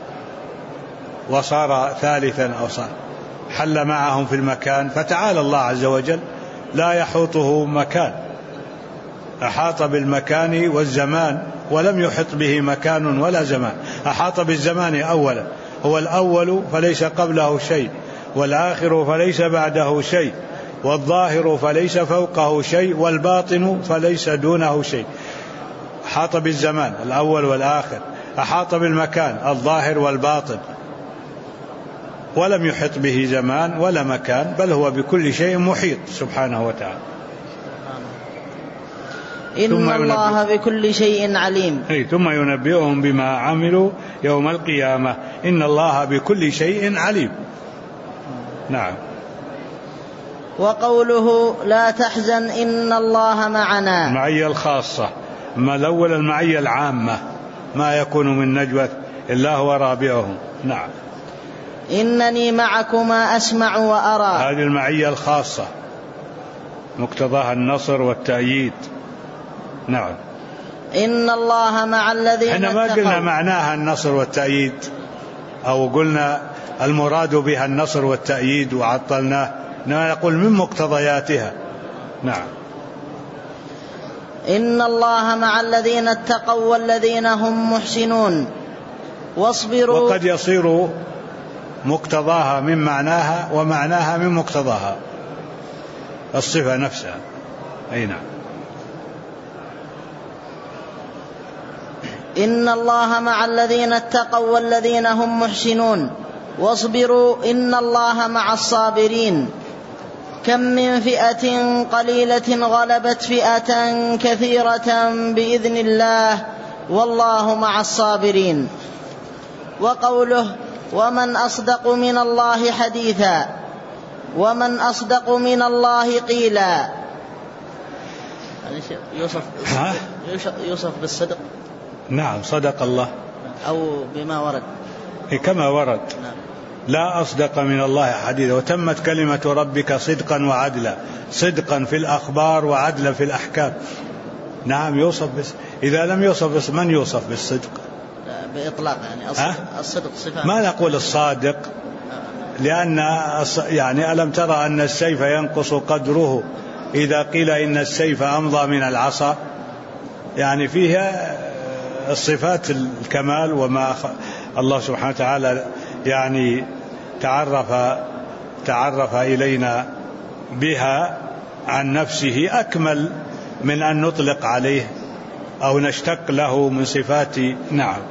S1: وصار ثالثا أو صار حل معهم في المكان، فتعالى الله عز وجل لا يحوطه مكان، أحاط بالمكان والزمان ولم يحط به مكان ولا زمان. أحاط بالزمان أولا، هو الأول فليس قبله شيء، والآخر فليس بعده شيء، والظاهر فليس فوقه شيء، والباطن فليس دونه شيء. أحاط بالزمان الأول والآخر، أحاط بالمكان الظاهر والباطن، ولم يحط به زمان ولا مكان، بل هو بكل شيء محيط سبحانه وتعالى.
S2: إن الله بكل شيء عليم.
S1: ثم ينبئهم بما عملوا يوم القيامة. إن الله بكل شيء عليم. نعم.
S2: وقوله لا تحزن إن الله معنا،
S1: المعية الخاصة. ما الأول المعية العامة، ما يكون من نجوى إلا هو رابعهم. نعم.
S2: إنني معكما أسمع وأرى،
S1: هذه المعية الخاصة مقتضاها النصر والتأييد. نعم.
S2: إن الله مع الذين
S1: احنا ما قلنا معناها النصر والتأييد، أو قلنا المراد بها النصر والتأييد وعطلناه، نقول من مقتضياتها. نعم.
S2: إن الله مع الذين اتقوا والذين هم محسنون واصبروا.
S1: وقد يصير مقتضاها من معناها ومعناها من مقتضاها، الصفة نفسها. أي نعم.
S2: إن الله مع الذين اتقوا والذين هم محسنون واصبروا إن الله مع الصابرين. كم من فئة قليلة غلبت فئة كثيرة بإذن الله والله مع الصابرين. وقوله ومن أصدق من الله حديثا ومن أصدق من الله قيلا. يوصف بالصدق.
S1: نعم صدق الله
S2: أو بما ورد
S1: كما ورد.
S2: نعم.
S1: لا أصدق من الله حديثا وتمت كلمة ربك صدقا وعدلا، صدقا في الأخبار وعدلا في الأحكام. نعم يوصف إذا لم يوصف من يوصف بالصدق
S2: بإطلاق يعني الصدق صفة.
S1: ما نقول الصادق لأن يعني ألم ترى أن السيف ينقص قدره إذا قيل إن السيف أمضى من العصا، يعني فيها الصفات الكمال وما الله سبحانه وتعالى يعني تعرف إلينا بها عن نفسه أكمل من أن نطلق عليه أو نشتق له من صفات. نعم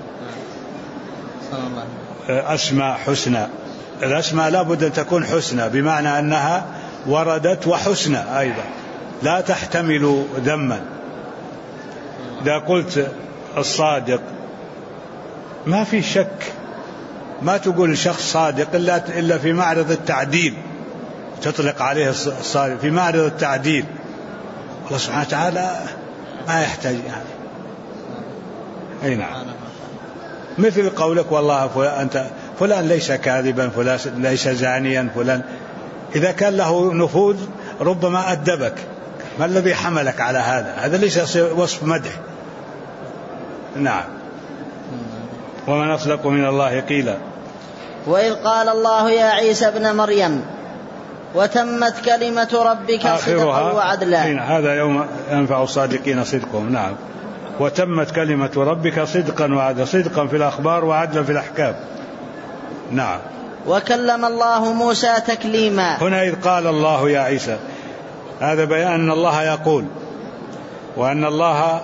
S1: أسماء حسنى. الأسماء لا بد أن تكون حسنى بمعنى أنها وردت وحسنى أيضا لا تحتمل ذما. إذا قلت الصادق ما في شك، ما تقول شخص صادق إلا في معرض التعديل، تطلق عليه الصادق في معرض التعديل. الله سبحانه وتعالى ما يحتاج يعني. أي نعم. مثل قولك والله فلان ليس كاذبا، فلان ليس زانيا، فلان إذا كان له نفوذ ربما أدبك. ما الذي حملك على هذا؟ هذا ليس وصف مدح. نعم. ومن أصدق من الله قيلا.
S2: وإذ قال الله يا عيسى ابن مريم وتمت كلمة ربك صدقا وعدلا.
S1: هذا يوم ينفع الصادقين صدقهم. نعم. وتمت كلمة ربك صدقا وعدلا، صدقا في الأخبار وعدلا في الأحكام. نعم.
S2: وكلم الله موسى تكليما.
S1: هنا إذ قال الله يا عيسى، هذا بيان أن الله يقول، وأن الله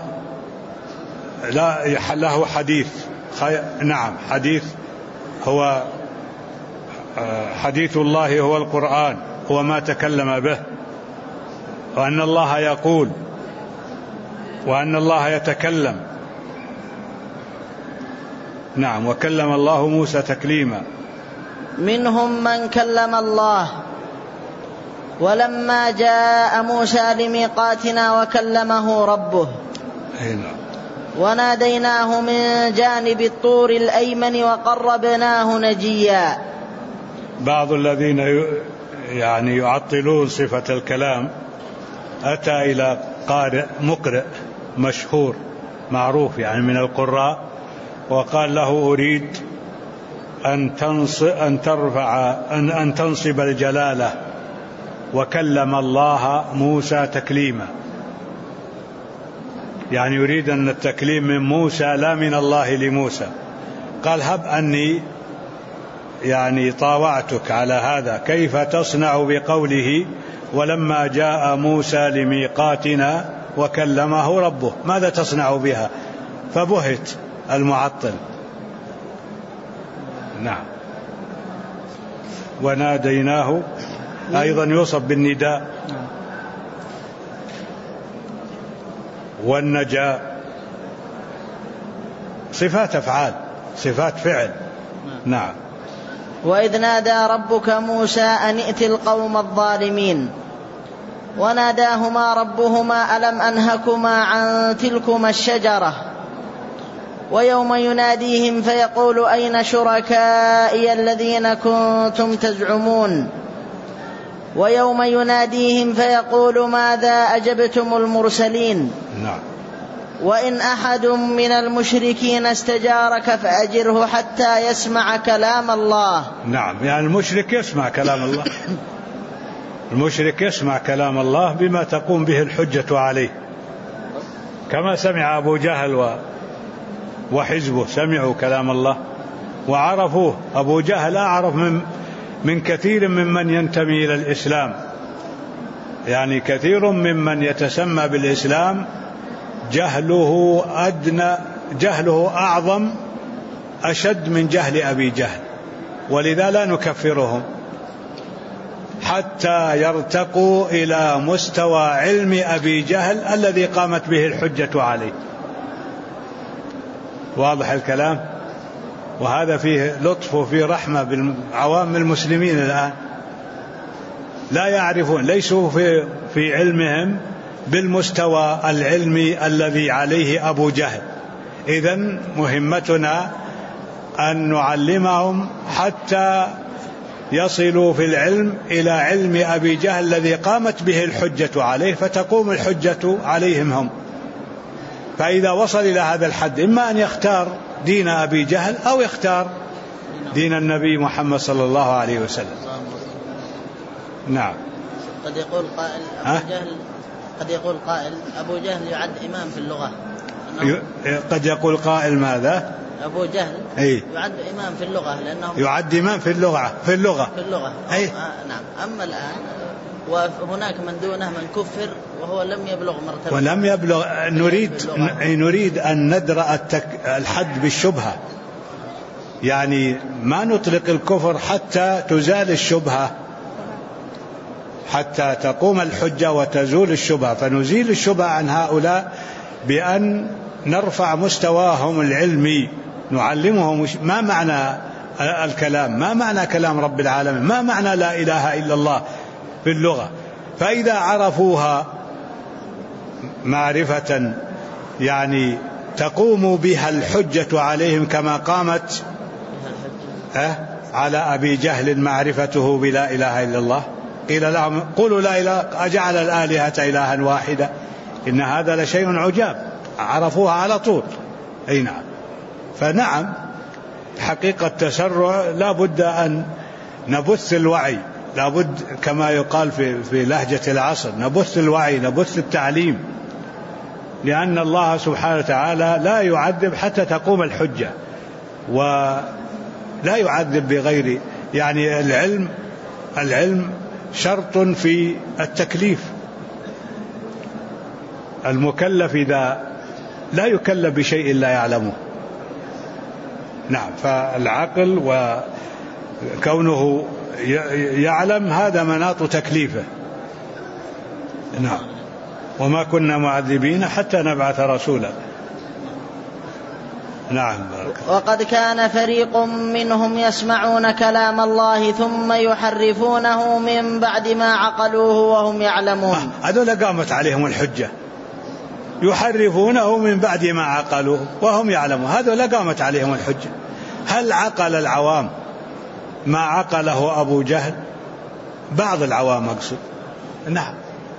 S1: له حديث. نعم حديث، هو حديث الله هو القرآن، هو ما تكلم به. وأن الله يقول وأن الله يتكلم. نعم. وكلم الله موسى تكليما.
S2: منهم من كلم الله ولما جاء موسى لميقاتنا وكلمه ربه وناديناه من جانب الطور الأيمن وقربناه نجيا.
S1: بعض الذين يعني يعطلون صفة الكلام أتى إلى قارئ مقرئ مشهور معروف يعني من القراء وقال له أريد أن تنصب الجلالة وكلم الله موسى تكليما، يعني يريد أن التكليم من موسى لا من الله لموسى. قال هب أني يعني طاوعتك على هذا، كيف تصنع بقوله ولما جاء موسى لميقاتنا وكلمه ربه، ماذا تصنع بها؟ فبهت المعطل. نعم. وناديناه أيضا يوصف بالنداء والنجاء، صفات أفعال، صفات فعل. نعم.
S2: وإذ نادى ربك موسى أن ائت القوم الظالمين وناداهما ربهما ألم أنهكما عن تلكما الشجرة ويوم يناديهم فيقول أين شركائي الذين كنتم تزعمون ويوم يناديهم فيقول ماذا أجبتم المرسلين.
S1: نعم.
S2: وإن أحد من المشركين استجارك فأجره حتى يسمع كلام الله.
S1: نعم، يعني المشرك يسمع كلام الله. المشرك يسمع كلام الله بما تقوم به الحجة عليه، كما سمع أبو جهل وحزبه سمعوا كلام الله وعرفوه. أبو جهل أعرف من كثير ممن ينتمي إلى الإسلام، يعني كثير ممن يتسمى بالإسلام جهله أعظم أشد من جهل أبي جهل، ولذا لا نكفرهم حتى يرتقوا إلى مستوى علم أبي جهل الذي قامت به الحجة عليه. واضح الكلام؟ وهذا فيه لطف وفيه رحمة بعوام المسلمين الآن، لا يعرفون، ليسوا في علمهم بالمستوى العلمي الذي عليه أبو جهل. إذن مهمتنا أن نعلمهم حتى يصلوا في العلم إلى علم أبي جهل الذي قامت به الحجة عليه، فتقوم الحجة عليهم هم. فإذا وصل إلى هذا الحد إما أن يختار دين أبي جهل أو يختار دين النبي محمد صلى الله عليه وسلم. نعم.
S2: قد يقول قائل أبو جهل يعد إمام في اللغة.
S1: قد يقول قائل ماذا؟
S2: أبو جهل يعد إمام في اللغة، لأنه
S1: يعد إمام في اللغة.
S2: نعم. أما الآن وهناك من دونه من كفر وهو لم يبلغ مرتبة،
S1: ولم يبلغ. نريد أن ندرأ الحد بالشبهة، يعني ما نطلق الكفر حتى تزال الشبهة، حتى تقوم الحجة وتزول الشبهة. فنزيل الشبهة عن هؤلاء بأن نرفع مستواهم العلمي، نعلمهم ما معنى الكلام، ما معنى كلام رب العالمين، ما معنى لا إله إلا الله في اللغة. فإذا عرفوها معرفة يعني تقوم بها الحجة عليهم كما قامت على أبي جهل معرفته بلا إله إلا الله، قيل لهم قولوا لا إله، أجعل الآلهة إلها واحدة، إن هذا لشيء عجاب، عرفوها على طول. أي نعم. فنعم، حقيقة التسرع لا بد أن نبث الوعي، لا بد كما يقال في لهجة العصر، نبث الوعي، نبث التعليم، لأن الله سبحانه وتعالى لا يعذب حتى تقوم الحجة، ولا يعذب بغير، يعني العلم شرط في التكليف. المكلف إذا لا يكلف بشيء لا يعلمه. نعم. فالعقل وكونه يعلم هذا مناط تكليفه. نعم. وما كنا معذبين حتى نبعث رسولا. نعم.
S2: وقد كان فريق منهم يسمعون كلام الله ثم يحرفونه من بعد ما عقلوه وهم يعلمون.
S1: هذول قامت عليهم الحجة، يحرفونه من بعد ما عقلوه وهم يعلمون، هذول قامت عليهم الحجة. هل عقل العوام ما عقله أبو جهل؟ بعض العوام أقصد. نعم.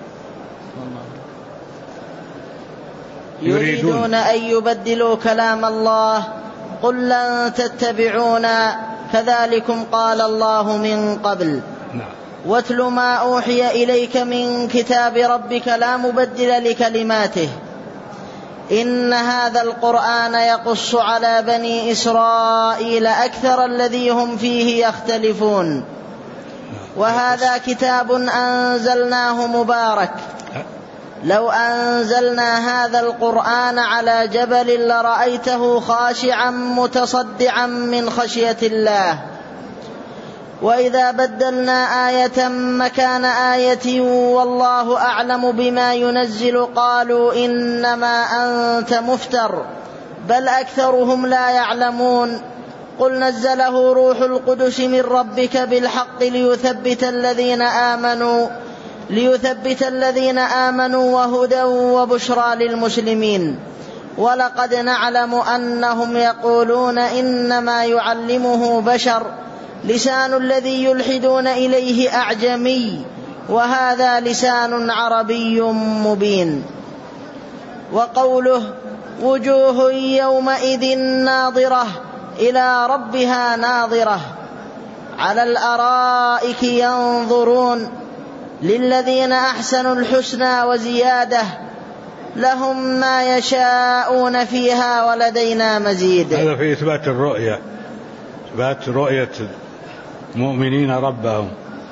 S2: يريدون أن يبدلوا كلام الله، قل لن تتبعونا كذلكم قال الله من قبل. واتل ما أوحي إليك من كتاب ربك لا مبدل لكلماته إن هذا القرآن يقص على بني إسرائيل أكثر الذي هم فيه يختلفون وهذا كتاب أنزلناه مبارك لو أنزلنا هذا القرآن على جبل لرأيته خاشعا متصدعا من خشية الله وإذا بدلنا آية مكان آية والله أعلم بما ينزل قالوا إنما أنت مفتر بل أكثرهم لا يعلمون قل نزله روح القدس من ربك بالحق ليثبت الذين آمنوا وهدى وبشرى للمسلمين ولقد نعلم أنهم يقولون إنما يعلمه بشر لسان الذي يلحدون إليه أعجمي وهذا لسان عربي مبين وقوله وجوه يومئذ ناظرة إلى ربها ناظرة على الأرائك ينظرون للذين أحسنوا الحسنى وزيادة لهم ما يشاءون فيها ولدينا مزيد.
S1: هذا في إثبات الرؤية، إثبات رؤية المؤمنين ربهم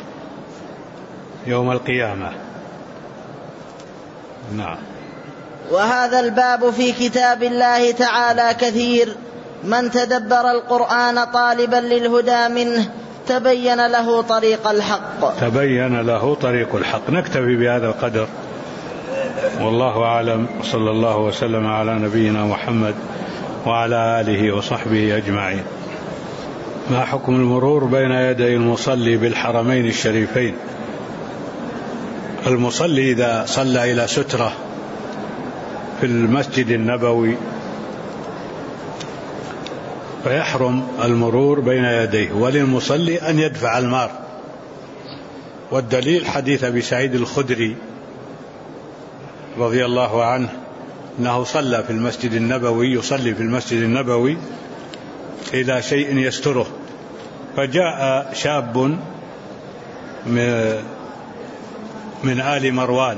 S1: يوم القيامة. نعم.
S2: وهذا الباب في كتاب الله تعالى كثير من تدبر القرآن طالبا للهدى منه تبين له طريق الحق.
S1: نكتفي بهذا القدر والله أعلم، صلى الله وسلم على نبينا محمد وعلى آله وصحبه أجمعين. ما حكم المرور بين يدي المصلي بالحرمين الشريفين؟ المصلي إذا صلى إلى سترة في المسجد النبوي فيحرم المرور بين يديه، وللمصلي أن يدفع المار، والدليل حديث أبي سعيد الخدري رضي الله عنه أنه صلى في المسجد النبوي، يصلي في المسجد النبوي إلى شيء يستره، فجاء شاب من آل مروان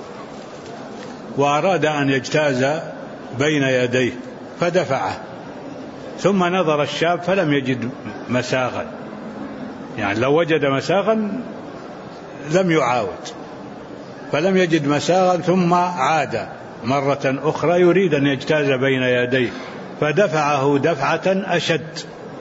S1: وأراد أن يجتاز بين يديه فدفعه، ثم نظر الشاب فلم يجد مساغا، يعني لو وجد مساغا لم يعاود، فلم يجد مساغا، ثم عاد مرة أخرى يريد أن يجتاز بين يديه فدفعه دفعة أشد،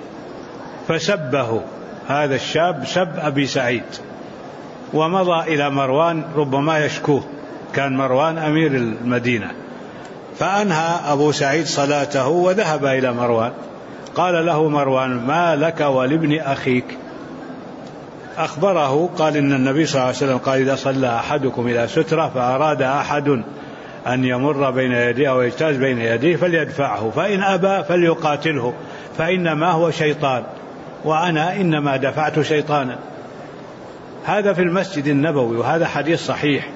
S1: فسبه هذا الشاب سب أبي سعيد، ومضى إلى مروان ربما يشكوه، كان مروان أمير المدينة، فأنهى أبو سعيد صلاته وذهب إلى مروان، قال له مروان: ما لك ولابن أخيك؟ أخبره، قال إن النبي صلى الله عليه وسلم قال: إذا صلى أحدكم إلى سترة فأراد أحد أن يمر بين يديه أو يجتاز بين يديه فليدفعه، فإن أبى فليقاتله، فإنما هو شيطان وأنا إنما دفعت شيطانا. هذا في المسجد النبوي، وهذا حديث صحيح.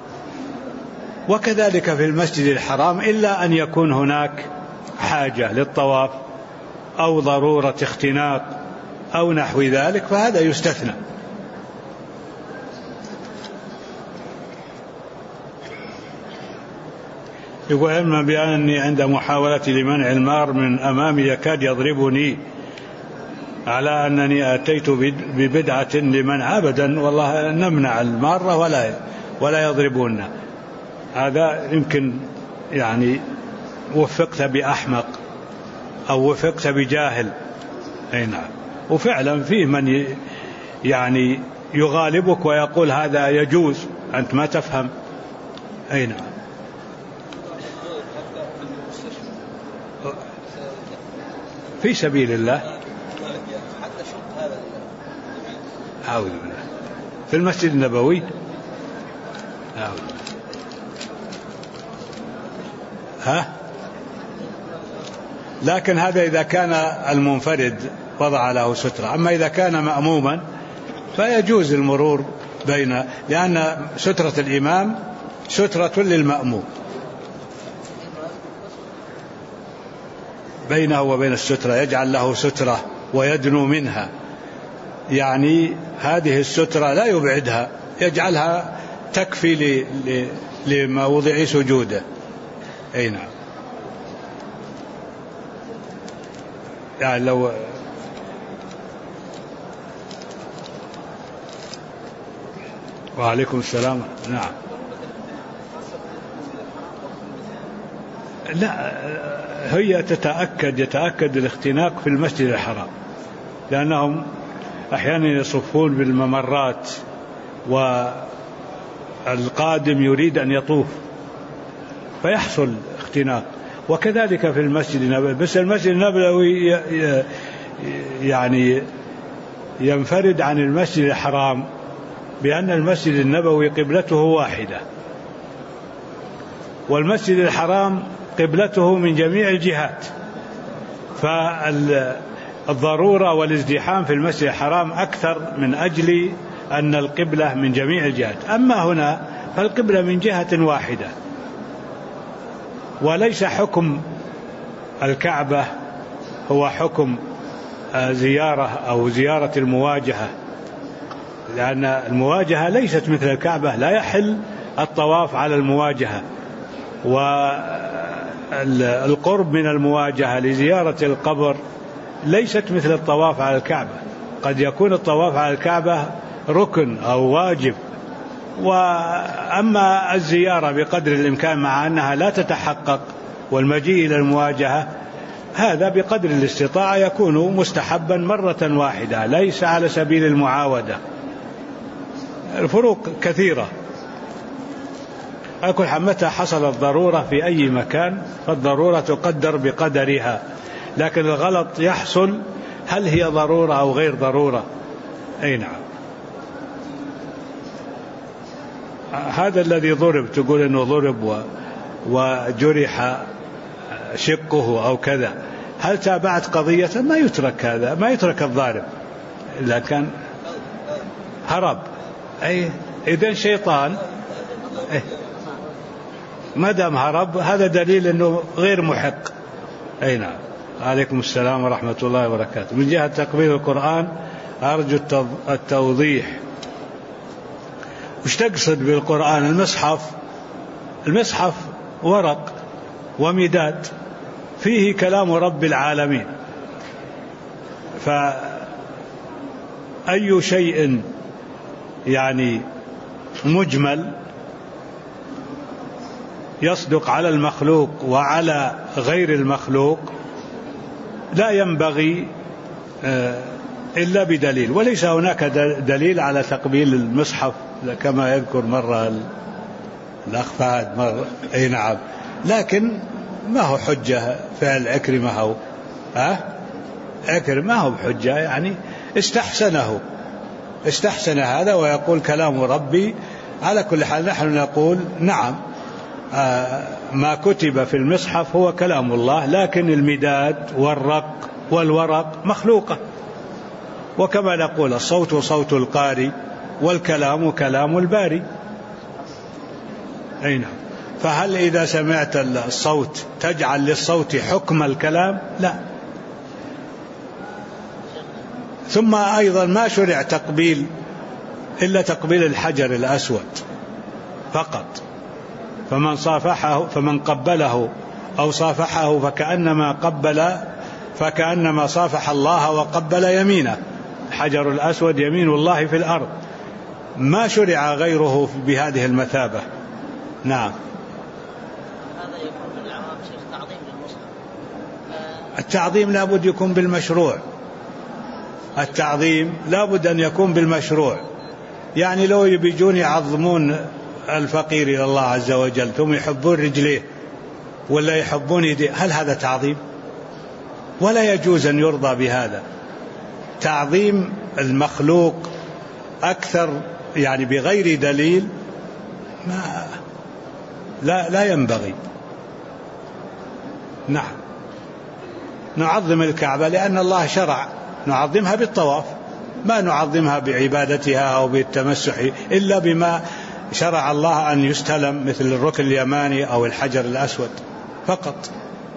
S1: وكذلك في المسجد الحرام، إلا أن يكون هناك حاجة للطواف أو ضرورة اختناق أو نحو ذلك، فهذا يستثنى. يقول: علما بأني عند محاولتي لمنع المار من أمامي يكاد يضربني على أنني أتيت ببدعة لمنع، أبدا والله نمنع المارة ولا يضربوننا. هذا يمكن يعني وفقت بأحمق أو وفقت بجاهل. أي نعم. وفعلا فيه من يعني يغالبك ويقول هذا يجوز، أنت ما تفهم. أي نعم. في سبيل الله. أعوذ بالله. في المسجد النبوي. أعوذ بالله. لكن هذا إذا كان المنفرد وضع له سترة، أما إذا كان مأموما فيجوز المرور بين، لأن سترة الإمام سترة للمأموم، بينه وبين السترة يجعل له سترة ويدنو منها، يعني هذه السترة لا يبعدها، يجعلها تكفي لموضع سجوده. أي نعم. يعني لو وعليكم السلام. نعم. لا، هي يتأكد الاختناق في المسجد الحرام، لأنهم أحيانا يصفون بالممرات والقادم يريد أن يطوف فيحصل اختناق. وكذلك في المسجد النبوي، بس المسجد النبوي يعني ينفرد عن المسجد الحرام بأن المسجد النبوي قبلته واحدة، والمسجد الحرام قبلته من جميع الجهات، فالضرورة والازدحام في المسجد الحرام أكثر من أجل أن القبلة من جميع الجهات. أما هنا فالقبلة من جهة واحدة، وليس حكم الكعبة هو حكم زيارة أو زيارة المواجهة، لأن المواجهة ليست مثل الكعبة، لا يحل الطواف على المواجهة، والقرب من المواجهة لزيارة القبر ليست مثل الطواف على الكعبة. قد يكون الطواف على الكعبة ركن أو واجب، وأما الزيارة بقدر الإمكان مع أنها لا تتحقق والمجيء إلى المواجهة هذا بقدر الاستطاعة يكون مستحبا مرة واحدة، ليس على سبيل المعاودة. الفروق كثيرة. أقول متى حصلت ضرورة في أي مكان فالضرورة تقدر بقدرها، لكن الغلط يحصل هل هي ضرورة أو غير ضرورة؟ أي نعم. هذا الذي ضرب تقول أنه ضرب وجرح شقه أو كذا، هل تابعت قضية؟ ما يترك هذا، ما يترك الضارب إلا كان هرب. أي إذن شيطان ما دام هرب هذا دليل أنه غير محق. أي نعم. عليكم السلام ورحمة الله وبركاته. من جهة تقبيل القرآن أرجو التوضيح. وش تقصد بالقرآن؟ المصحف ورق ومداد فيه كلام رب العالمين، فأي شيء يعني مجمل يصدق على المخلوق وعلى غير المخلوق لا ينبغي إلا بدليل، وليس هناك دليل على تقبيل المصحف كما يذكر مرة الأخ فهد مرة. أي نعم. لكن ما هو حجة فعل عكرمة عكرمة هو بحجة، يعني استحسن هذا ويقول كلام ربي. على كل حال نحن نقول نعم ما كتب في المصحف هو كلام الله، لكن المداد والرق والورق مخلوقة، وكما نقول الصوت صوت القاري والكلام كلام الباري. أي نعم. فهل إذا سمعت الصوت تجعل للصوت حكم الكلام؟ لا. ثم أيضا ما شرع تقبيل إلا تقبيل الحجر الأسود فقط، فمن قبله أو صافحه فكأنما صافح الله وقبل يمينه. الحجر الأسود يمين الله في الأرض، ما شرع غيره بهذه المثابة. نعم.
S2: هذا يكون من العوام شيخ تعظيم للمصحف.
S1: التعظيم لابد يكون بالمشروع، التعظيم لابد أن يكون بالمشروع. يعني لو يبيجون يعظمون الفقير إلى الله عز وجل ثم يحبون رجليه ولا يحبون يديه، هل هذا تعظيم؟ ولا يجوز أن يرضى بهذا. تعظيم المخلوق أكثر يعني بغير دليل لا ينبغي. نعم. نعظم الكعبة لأن الله شرع نعظمها بالطواف، ما نعظمها بعبادتها أو بالتمسح إلا بما شرع الله أن يستلم مثل الركن اليماني أو الحجر الأسود فقط.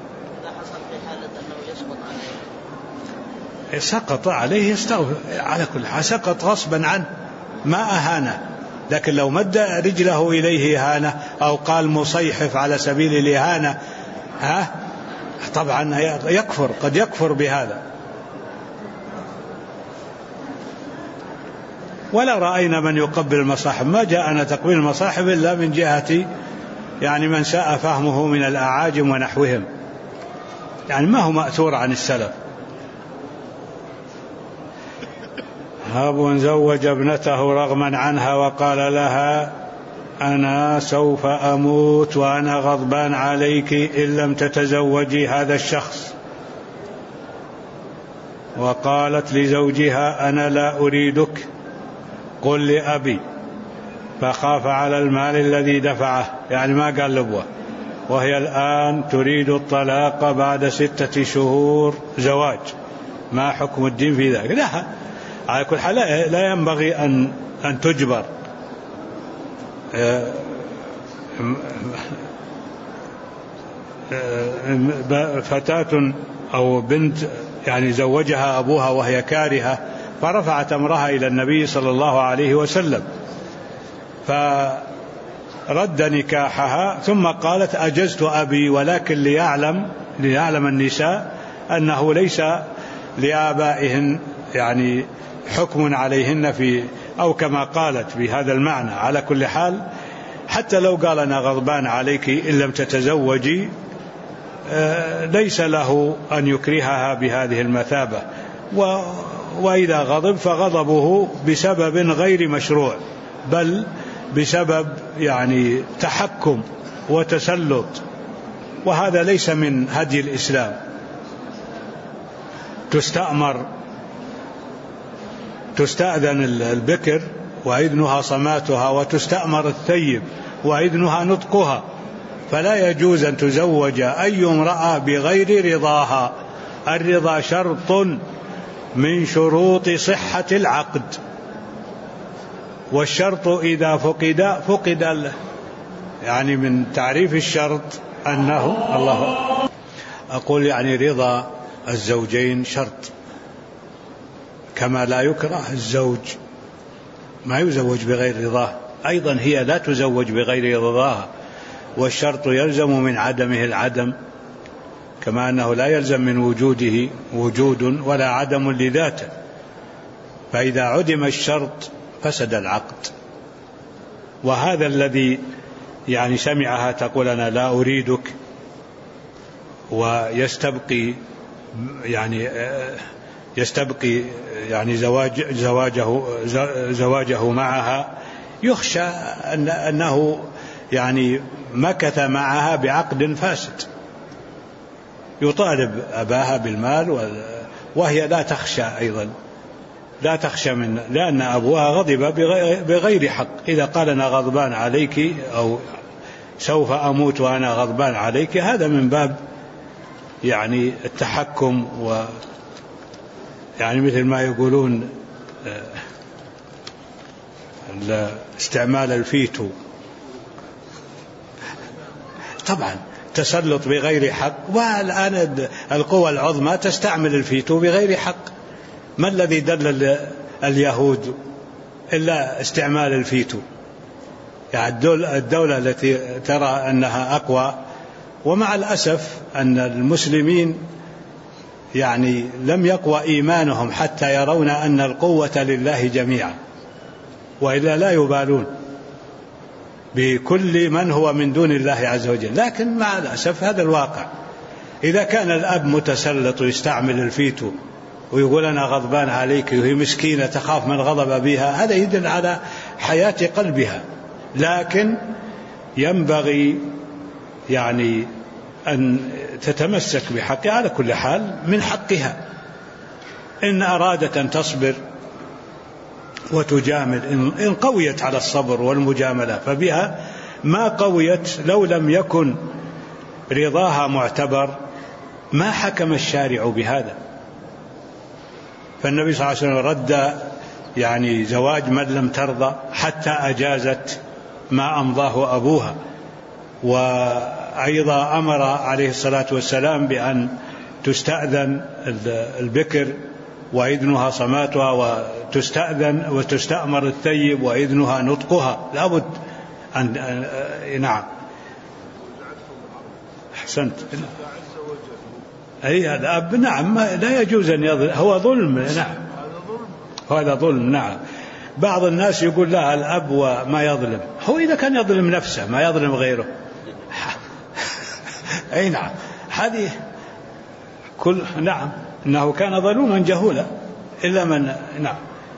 S1: سقط عليه يستغفر، على كل حال سقط غصبا عنه ما أهانه، لكن لو مد رجله إليه إهانة أو قال مصيحف على سبيل الإهانة طبعا يكفر، قد يكفر بهذا. ولا رأينا من يقبل المصاحف، ما جاءنا تقبيل المصاحف إلا من جهة يعني من ساء فهمه من الأعاجم ونحوهم، يعني ما هو مأثور عن السلف. هاب زوج ابنته رغما عنها وقال لها أنا سوف أموت وأنا غضبان عليك إن لم تتزوجي هذا الشخص، وقالت لزوجها أنا لا أريدك قل لأبي، فخاف على المال الذي دفعه، يعني ما قال لبوه، وهي الآن تريد الطلاق بعد 6 شهور زواج. ما حكم الدين في ذلك؟ لا، على كل حال لا ينبغي أن تجبر فتاة أو بنت يعني زوجها أبوها وهي كارهة فرفعت أمرها إلى النبي صلى الله عليه وسلم فرد نكاحها، ثم قالت أجزت أبي، ولكن ليعلم النساء أنه ليس لآبائهن يعني حكم عليهن في أو كما قالت بهذا المعنى. على كل حال حتى لو قال أنا غضبان عليك إن لم تتزوجي ليس له أن يكرهها بهذه المثابة، وإذا غضب فغضبه بسبب غير مشروع، بل بسبب يعني تحكم وتسلط، وهذا ليس من هدي الإسلام. تستأمر تستأذن البكر وإذنها صماتها، وتستأمر الثيب وإذنها نطقها، فلا يجوز أن تزوج أي امرأة بغير رضاها. الرضا شرط من شروط صحة العقد، والشرط إذا فقد يعني من تعريف الشرط أنه الله أقول يعني رضا الزوجين شرط، كما لا يكره الزوج ما يزوج بغير رضاه، أيضا هي لا تزوج بغير رضاها، والشرط يلزم من عدمه العدم، كما أنه لا يلزم من وجوده وجود ولا عدم لذاته، فإذا عدم الشرط فسد العقد. وهذا الذي يعني سمعها تقول أنا لا أريدك، ويستبقي يعني زواجه معها، يخشى أنه يعني مكث معها بعقد فاسد، يطالب أباها بالمال، وهي لا تخشى أيضا، لا تخشى لأن أبوها غضب بغير حق. إذا قال أنا غضبان عليك أو سوف أموت وأنا غضبان عليك، هذا من باب يعني التحكم، يعني مثل ما يقولون استعمال الفيتو، طبعا تسلط بغير حق. والآن القوى العظمى تستعمل الفيتو بغير حق. ما الذي دل اليهود إلا استعمال الفيتو؟ يعني الدولة التي ترى أنها أقوى. ومع الأسف أن المسلمين يعني لم يقوى إيمانهم حتى يرون أن القوة لله جميعا، وإلا لا يبالون بكل من هو من دون الله عز وجل. لكن مع الأسف هذا الواقع. إذا كان الأب متسلط ويستعمل الفيتو ويقول أنا غضبان عليك، وهي مسكينة تخاف من غضب بها، هذا يدل على حياة قلبها. لكن ينبغي يعني أن تتمسك بحقها على كل حال، من حقها إن أرادت أن تصبر وتجامل، إن قويت على الصبر والمجاملة فبها، ما قويت لو لم يكن رضاها معتبر ما حكم الشارع بهذا. فالنبي صلى الله عليه وسلم رد يعني زواج من لم ترضى حتى أجازت ما أمضاه أبوها. وأيضا أمر عليه الصلاة والسلام بأن تستأذن البكر وإذنها صماتها، وتستأذن وتستأمر الثيب وإذنها نطقها، لابد أن نعم أحسنت. أي الأب نعم لا يجوز أن يظلم، هو ظلم، نعم هذا ظلم. نعم بعض الناس يقول لا الأب وما يظلم، هو إذا كان يظلم نفسه ما يظلم غيره. أي نعم هذه كل نعم إنه كان ظلوما جهولا إلا من نعم.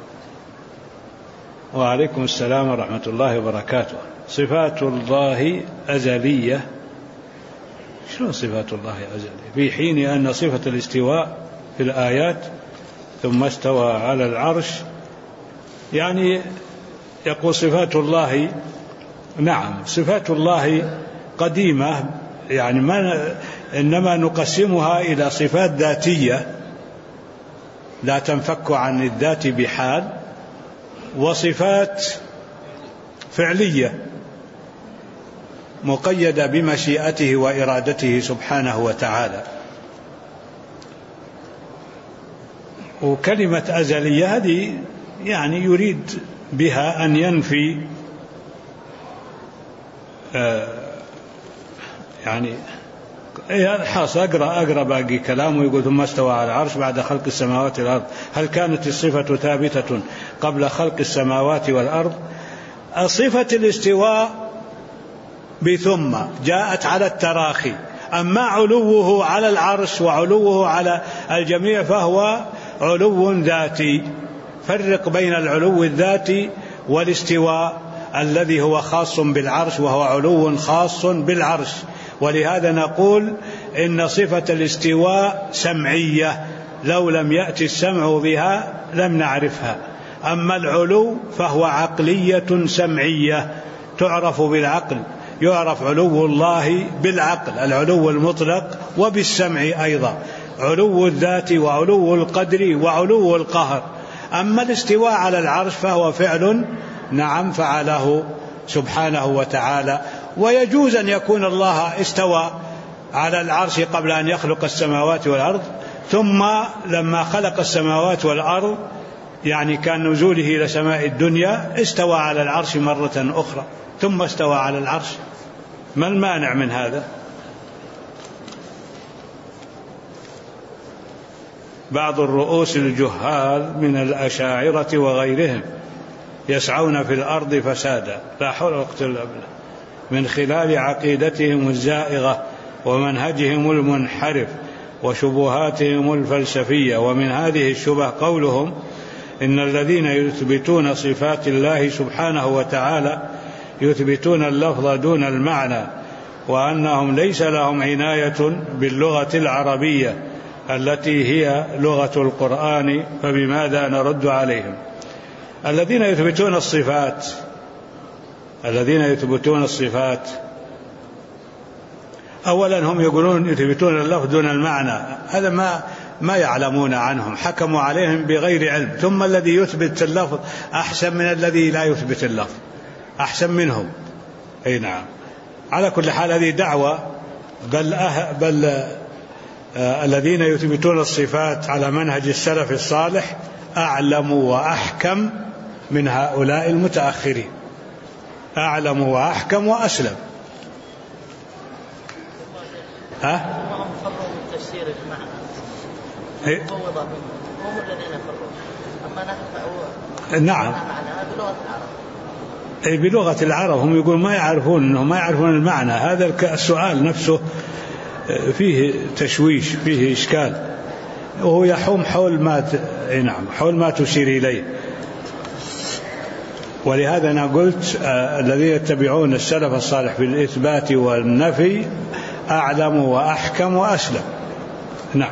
S1: وعليكم السلام ورحمة الله وبركاته. صفات الله أزلية. شنو صفات الله أزلية؟ في حين أن صفة الاستواء في الآيات ثم استوى على العرش، يعني يقول صفات الله نعم صفات الله قديمة، يعني إنما نقسمها إلى صفات ذاتية لا تنفك عن الذات بحال، وصفات فعلية مقيدة بمشيئته وإرادته سبحانه وتعالى. وكلمة أزلية هذه يعني يريد بها أن ينفي يعني حاصل أقرأ باقي كلامه. يقول ثم استوى على العرش بعد خلق السماوات والأرض. هل كانت الصفة ثابتة قبل خلق السماوات والأرض؟ صفة الاستواء بثم جاءت على التراخي، أما علوه على العرش وعلوه على الجميع فهو علو ذاتي. فرق بين العلو الذاتي والاستواء الذي هو خاص بالعرش، وهو علو خاص بالعرش. ولهذا نقول إن صفة الاستواء سمعية، لو لم يأتي السمع بها لم نعرفها. أما العلو فهو عقلية سمعية تعرف بالعقل، يعرف علو الله بالعقل، العلو المطلق، وبالسمع أيضا، علو الذات وعلو القدر وعلو القهر. أما الاستواء على العرش فهو فعل نعم فعله سبحانه وتعالى. ويجوز أن يكون الله استوى على العرش قبل أن يخلق السماوات والأرض، ثم لما خلق السماوات والأرض يعني كان نزوله إلى سماء الدنيا استوى على العرش مرة أخرى ثم استوى على العرش. ما المانع من هذا؟ بعض الرؤوس الجهال من الأشاعرة وغيرهم يسعون في الأرض فسادا لا حول ولا قوة إلا بالله من خلال عقيدتهم الزائغة ومنهجهم المنحرف وشبهاتهم الفلسفية. ومن هذه الشبه قولهم إن الذين يثبتون صفات الله سبحانه وتعالى يثبتون اللفظ دون المعنى، وأنهم ليس لهم عناية باللغة العربية التي هي لغة القرآن، فبماذا نرد عليهم؟ الذين يثبتون الصفات أولا هم يقولون يثبتون اللفظ دون المعنى، هذا ما يعلمون عنهم، حكموا عليهم بغير علم. ثم الذي يثبت اللفظ أحسن من الذي لا يثبت اللفظ، أحسن منهم. أي نعم. على كل حال هذه دعوة، بل الذين يثبتون الصفات على منهج السلف الصالح أعلم وأحكم من هؤلاء المتأخرين، أعلم وأحكم وأسلم.
S2: هم الذين فروا، أما نحن
S1: نعم بلغة العرب هم يقولون ما يعرفون المعنى. هذا السؤال نفسه فيه تشويش، فيه إشكال، وهو يحوم حول ما تشير إليه. ولهذا أنا قلت الذين يتبعون السلف الصالح في الإثبات والنفي أعلم وأحكم وأسلم. نعم.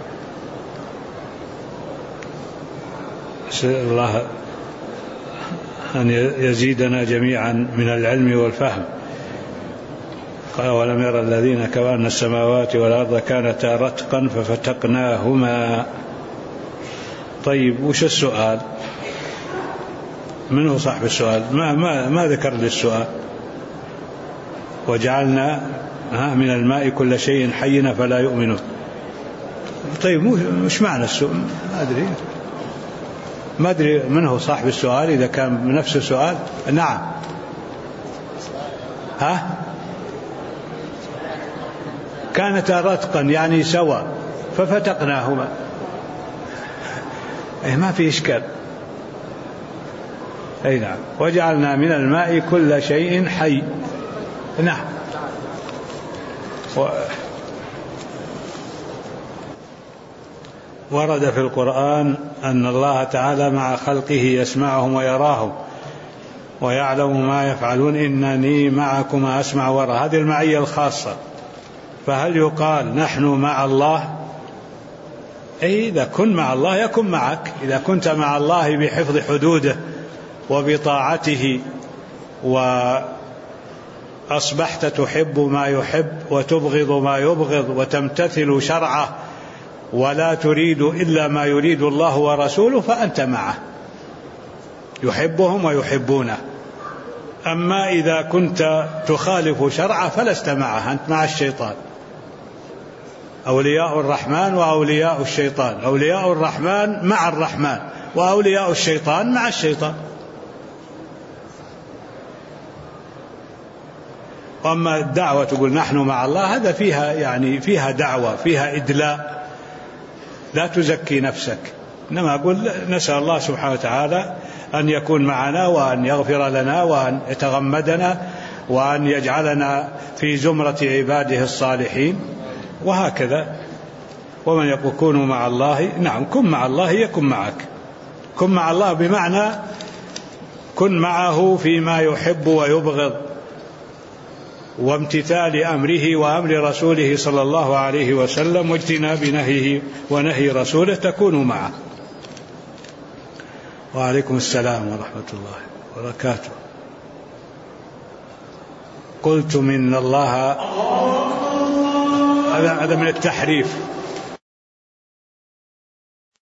S1: أسأل الله أن يزيدنا جميعا من العلم والفهم. قال ولم يرى الذين كفروا أن السماوات والأرض كانتا رتقا ففتقناهما. طيب وش السؤال؟ من هو صاحب السؤال؟ ما ذكر لي السؤال. وجعلنا من الماء كل شيء حي فلا يؤمنون. طيب مش معنى السؤال؟ ما أدري من هو صاحب السؤال، إذا كان نفس السؤال. نعم. كانتا رتقا يعني سوا ففتقناهما. ما في إشكال. أي نعم. وجعلنا من الماء كل شيء حي. نعم. ورد في القرآن أن الله تعالى مع خلقه يسمعهم ويراهم ويعلم ما يفعلون إنني معكم أسمع وأرى. هذه المعية الخاصة. فهل يقال نحن مع الله؟ إذا كن مع الله يكن معك. إذا كنت مع الله بحفظ حدوده وبطاعته وأصبحت تحب ما يحب وتبغض ما يبغض وتمتثل شرعه ولا تريد إلا ما يريد الله ورسوله فأنت معه، يحبهم ويحبونه. أما إذا كنت تخالف شرعه فلست معه، أنت مع الشيطان. أولياء الرحمن وأولياء الشيطان، أولياء الرحمن مع الرحمن وأولياء الشيطان مع الشيطان. وأما الدعوة تقول نحن مع الله، هذا فيها دعوة، فيها إدلاء، لا تزكي نفسك. إنما أقول نسأل الله سبحانه وتعالى أن يكون معنا وأن يغفر لنا وأن يتغمدنا وأن يجعلنا في زمرة عباده الصالحين، وهكذا. ومن يقول كونوا مع الله، نعم كن مع الله يكن معك. كن مع الله بمعنى كن معه فيما يحب ويبغض وامتثال أمره وأمر رسوله صلى الله عليه وسلم واجتناب نهيه ونهي رسوله، تكون معه. وعليكم السلام ورحمة الله وبركاته. قلت من الله، هذا من التحريف.